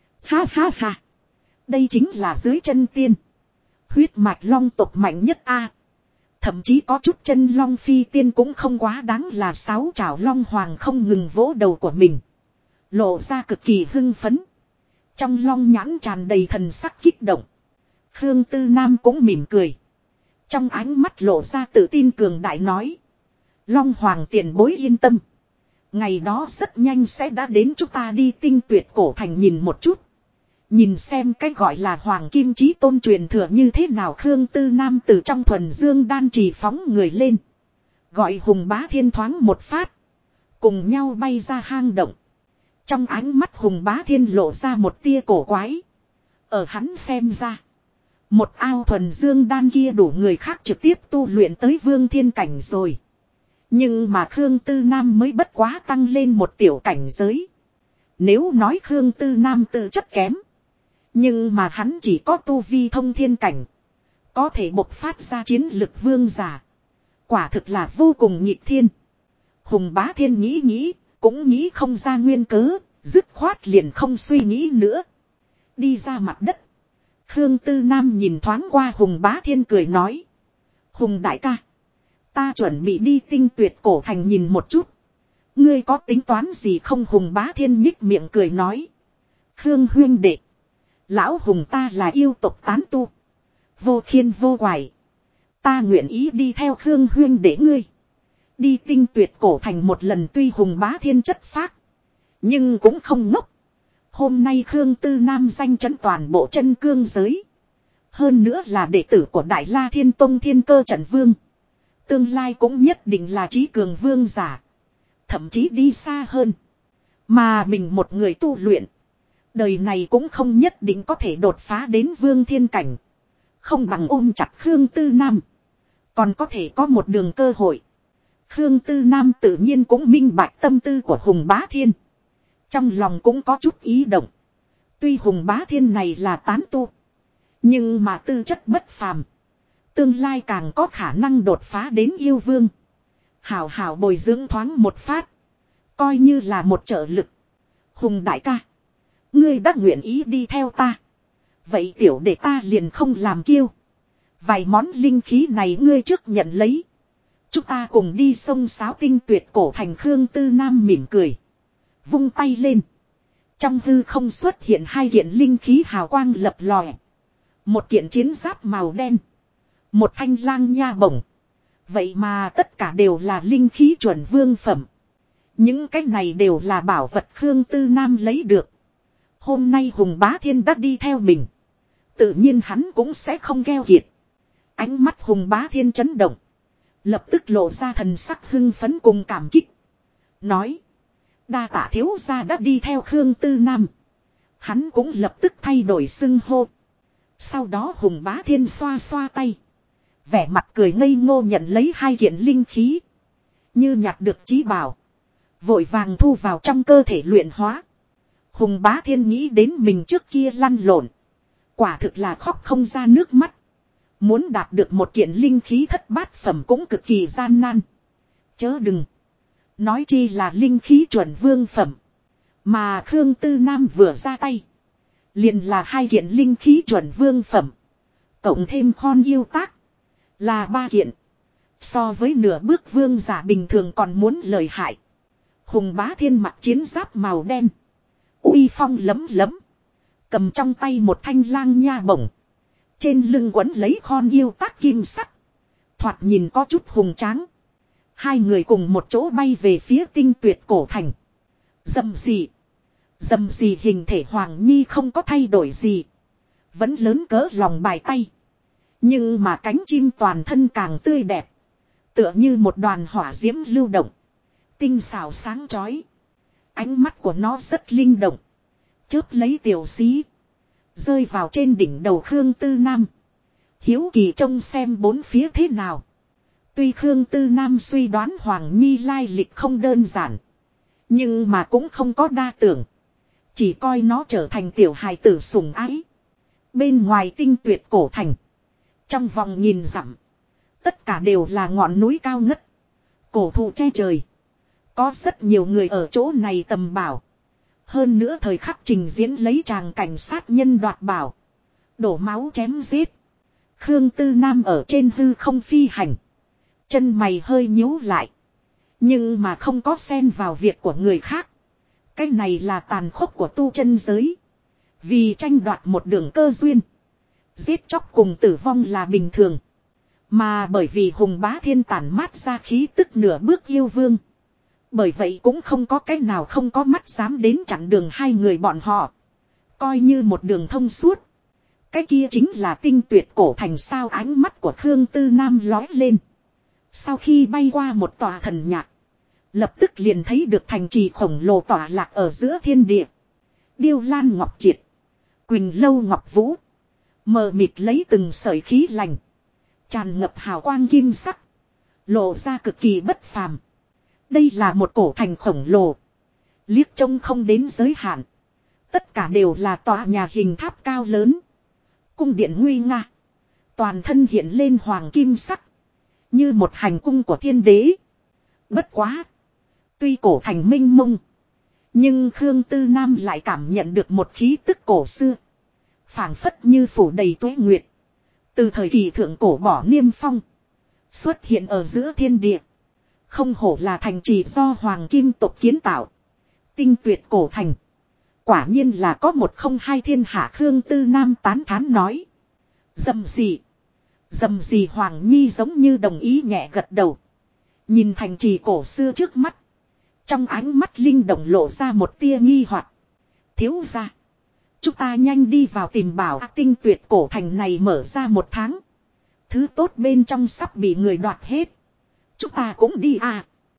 Ha. Đây chính là dưới chân tiên. Huyết mạch long tộc mạnh nhất a. Thậm chí có chút chân long phi tiên cũng không quá đáng là 6 trào. Long Hoàng không ngừng vỗ đầu của mình. Lộ ra cực kỳ hưng phấn. Trong long nhãn tràn đầy thần sắc kích động. Khương Tư Nam cũng mỉm cười. Trong ánh mắt lộ ra tự tin cường đại nói. Long Hoàng tiền bối yên tâm. Ngày đó rất nhanh sẽ đã đến, chúng ta đi tinh tuyệt cổ thành nhìn một chút. Nhìn xem cái gọi là Hoàng Kim Chí Tôn truyền thừa như thế nào. Khương Tư Nam từ trong thuần dương đan trì phóng người lên. Gọi Hùng Bá Thiên thoáng một phát. Cùng nhau bay ra hang động. Trong ánh mắt Hùng Bá Thiên lộ ra một tia cổ quái. Ở hắn xem ra. Một ao thuần dương đan kia đủ người khác trực tiếp tu luyện tới vương thiên cảnh rồi. Nhưng mà Khương Tư Nam mới bất quá tăng lên một tiểu cảnh giới. Nếu nói Khương Tư Nam tư chất kém. Nhưng mà hắn chỉ có tu vi thông thiên cảnh. Có thể bộc phát ra chiến lực vương giả. Quả thực là vô cùng nhịp thiên. Hùng Bá Thiên nghĩ, cũng nghĩ không ra nguyên cớ. Dứt khoát liền không suy nghĩ nữa. Đi ra mặt đất. Khương Tư Nam nhìn thoáng qua Hùng Bá Thiên cười nói. Hùng đại ca. Ta chuẩn bị đi Tinh Tuyệt cổ thành nhìn một chút. Ngươi có tính toán gì không? Hùng Bá Thiên nhích miệng cười nói. Khương huyên đệ. Lão Hùng ta là yêu tộc tán tu. Vô khiên vô quải. Ta nguyện ý đi theo Khương huyên đệ ngươi. Đi Tinh Tuyệt cổ thành một lần. Tuy Hùng Bá Thiên chất phác. Nhưng cũng không ngốc. Hôm nay Khương Tư Nam danh chấn toàn bộ chân cương giới. Hơn nữa là đệ tử của Đại La Thiên Tông Thiên Cơ Trận Vương. Tương lai cũng nhất định là trí cường vương giả. Thậm chí đi xa hơn. Mà mình một người tu luyện. Đời này cũng không nhất định có thể đột phá đến vương thiên cảnh. Không bằng ôm chặt Khương Tư Nam. Còn có thể có một đường cơ hội. Khương Tư Nam tự nhiên cũng minh bạch tâm tư của Hùng Bá Thiên. Trong lòng cũng có chút ý động. Tuy Hùng Bá Thiên này là tán tu. Nhưng mà tư chất bất phàm. Tương lai càng có khả năng đột phá đến yêu vương. Hảo hảo bồi dưỡng thoáng một phát. Coi như là một trợ lực. Hùng đại ca. Ngươi đã nguyện ý đi theo ta. Vậy tiểu để ta liền không làm kiêu. Vài món linh khí này ngươi trước nhận lấy. Chúng ta cùng đi sông Sáo Tinh Tuyệt cổ thành. Khương Tư Nam mỉm cười. Vung tay lên. Trong hư không xuất hiện hai kiện linh khí hào quang lập lòe. Một kiện chiến giáp màu đen. Một thanh lang nha bổng. Vậy mà tất cả đều là linh khí chuẩn vương phẩm. Những cái này đều là bảo vật Khương Tư Nam lấy được. Hôm nay Hùng Bá Thiên đã đi theo mình. Tự nhiên hắn cũng sẽ không gheo kiệt. Ánh mắt Hùng Bá Thiên chấn động. Lập tức lộ ra thần sắc hưng phấn cùng cảm kích. Nói. Đa tạ thiếu gia đã đi theo Khương Tư Nam. Hắn cũng lập tức thay đổi xưng hô. Sau đó Hùng Bá Thiên xoa xoa tay. Vẻ mặt cười ngây ngô nhận lấy hai kiện linh khí. Như nhặt được chí bảo. Vội vàng thu vào trong cơ thể luyện hóa. Hùng Bá Thiên nghĩ đến mình trước kia lăn lộn. Quả thực là khóc không ra nước mắt. Muốn đạt được một kiện linh khí thất bát phẩm cũng cực kỳ gian nan. Chớ đừng. Nói chi là linh khí chuẩn vương phẩm. Mà Khương Tư Nam vừa ra tay. Liền là hai kiện linh khí chuẩn vương phẩm. Cộng thêm khon yêu tác. Là ba kiện. So với nửa bước vương giả bình thường còn muốn lợi hại. Hùng Bá Thiên mặc chiến giáp màu đen. Uy phong lấm lấm. Cầm trong tay một thanh lang nha bổng. Trên lưng quấn lấy khon yêu tác kim sắc. Thoạt nhìn có chút hùng tráng. Hai người cùng một chỗ bay về phía Tinh Tuyệt cổ thành. Dầm gì. Dầm gì hình thể Hoàng Nhi không có thay đổi gì. Vẫn lớn cỡ lòng bài tay. Nhưng mà cánh chim toàn thân càng tươi đẹp. Tựa như một đoàn hỏa diễm lưu động. Tinh xảo sáng chói. Ánh mắt của nó rất linh động. Chớp lấy tiểu xí. Rơi vào trên đỉnh đầu Khương Tư Nam. Hiếu kỳ trông xem bốn phía thế nào. Tuy Khương Tư Nam suy đoán Hoàng Nhi lai lịch không đơn giản. Nhưng mà cũng không có đa tưởng. Chỉ coi nó trở thành tiểu hài tử sủng ái. Bên ngoài Tinh Tuyệt cổ thành. Trong vòng nghìn dặm. Tất cả đều là ngọn núi cao ngất. Cổ thụ che trời. Có rất nhiều người ở chỗ này tầm bảo. Hơn nữa thời khắc trình diễn lấy tràng cảnh sát nhân đoạt bảo. Đổ máu chém giết. Khương Tư Nam ở trên hư không phi hành. Chân mày hơi nhíu lại. Nhưng mà không có xen vào việc của người khác. Cái này là tàn khốc của tu chân giới. Vì tranh đoạt một đường cơ duyên. Giết chóc cùng tử vong là bình thường. Mà bởi vì Hùng Bá Thiên tản mát ra khí tức nửa bước yêu vương. Bởi vậy cũng không có cái nào không có mắt dám đến chặn đường hai người bọn họ. Coi như một đường thông suốt. Cái kia chính là Tinh Tuyệt cổ thành sao. Ánh mắt của Khương Tư Nam lói lên. Sau khi bay qua một tòa thần nhạc. Lập tức liền thấy được thành trì khổng lồ tỏa lạc ở giữa thiên địa. Điêu Lan Ngọc Triệt. Quỳnh Lâu Ngọc Vũ. Mờ mịt lấy từng sợi khí lành. Tràn ngập hào quang kim sắc. Lộ ra cực kỳ bất phàm. Đây là một cổ thành khổng lồ. Liếc trông không đến giới hạn. Tất cả đều là tòa nhà hình tháp cao lớn. Cung điện nguy nga. Toàn thân hiện lên hoàng kim sắc. Như một hành cung của thiên đế. Bất quá. Tuy cổ thành minh mông. Nhưng Khương Tư Nam lại cảm nhận được một khí tức cổ xưa. Phảng phất như phủ đầy tuế nguyệt. Từ thời kỳ thượng cổ bỏ niêm phong. Xuất hiện ở giữa thiên địa. Không hổ là thành trì do hoàng kim tộc kiến tạo. Tinh tuyệt cổ thành. Quả nhiên là có một không hai thiên hạ. Khương Tư Nam tán thán nói. Dầm gì. Dầm gì Hoàng Nhi giống như đồng ý nhẹ gật đầu. Nhìn thành trì cổ xưa trước mắt. Trong ánh mắt linh động lộ ra một tia nghi hoặc. Thiếu gia. Chúng ta nhanh đi vào tìm bảo. Tinh tuyệt cổ thành này mở ra 1 tháng. Thứ tốt bên trong sắp bị người đoạt hết. Chúng ta cũng đi à.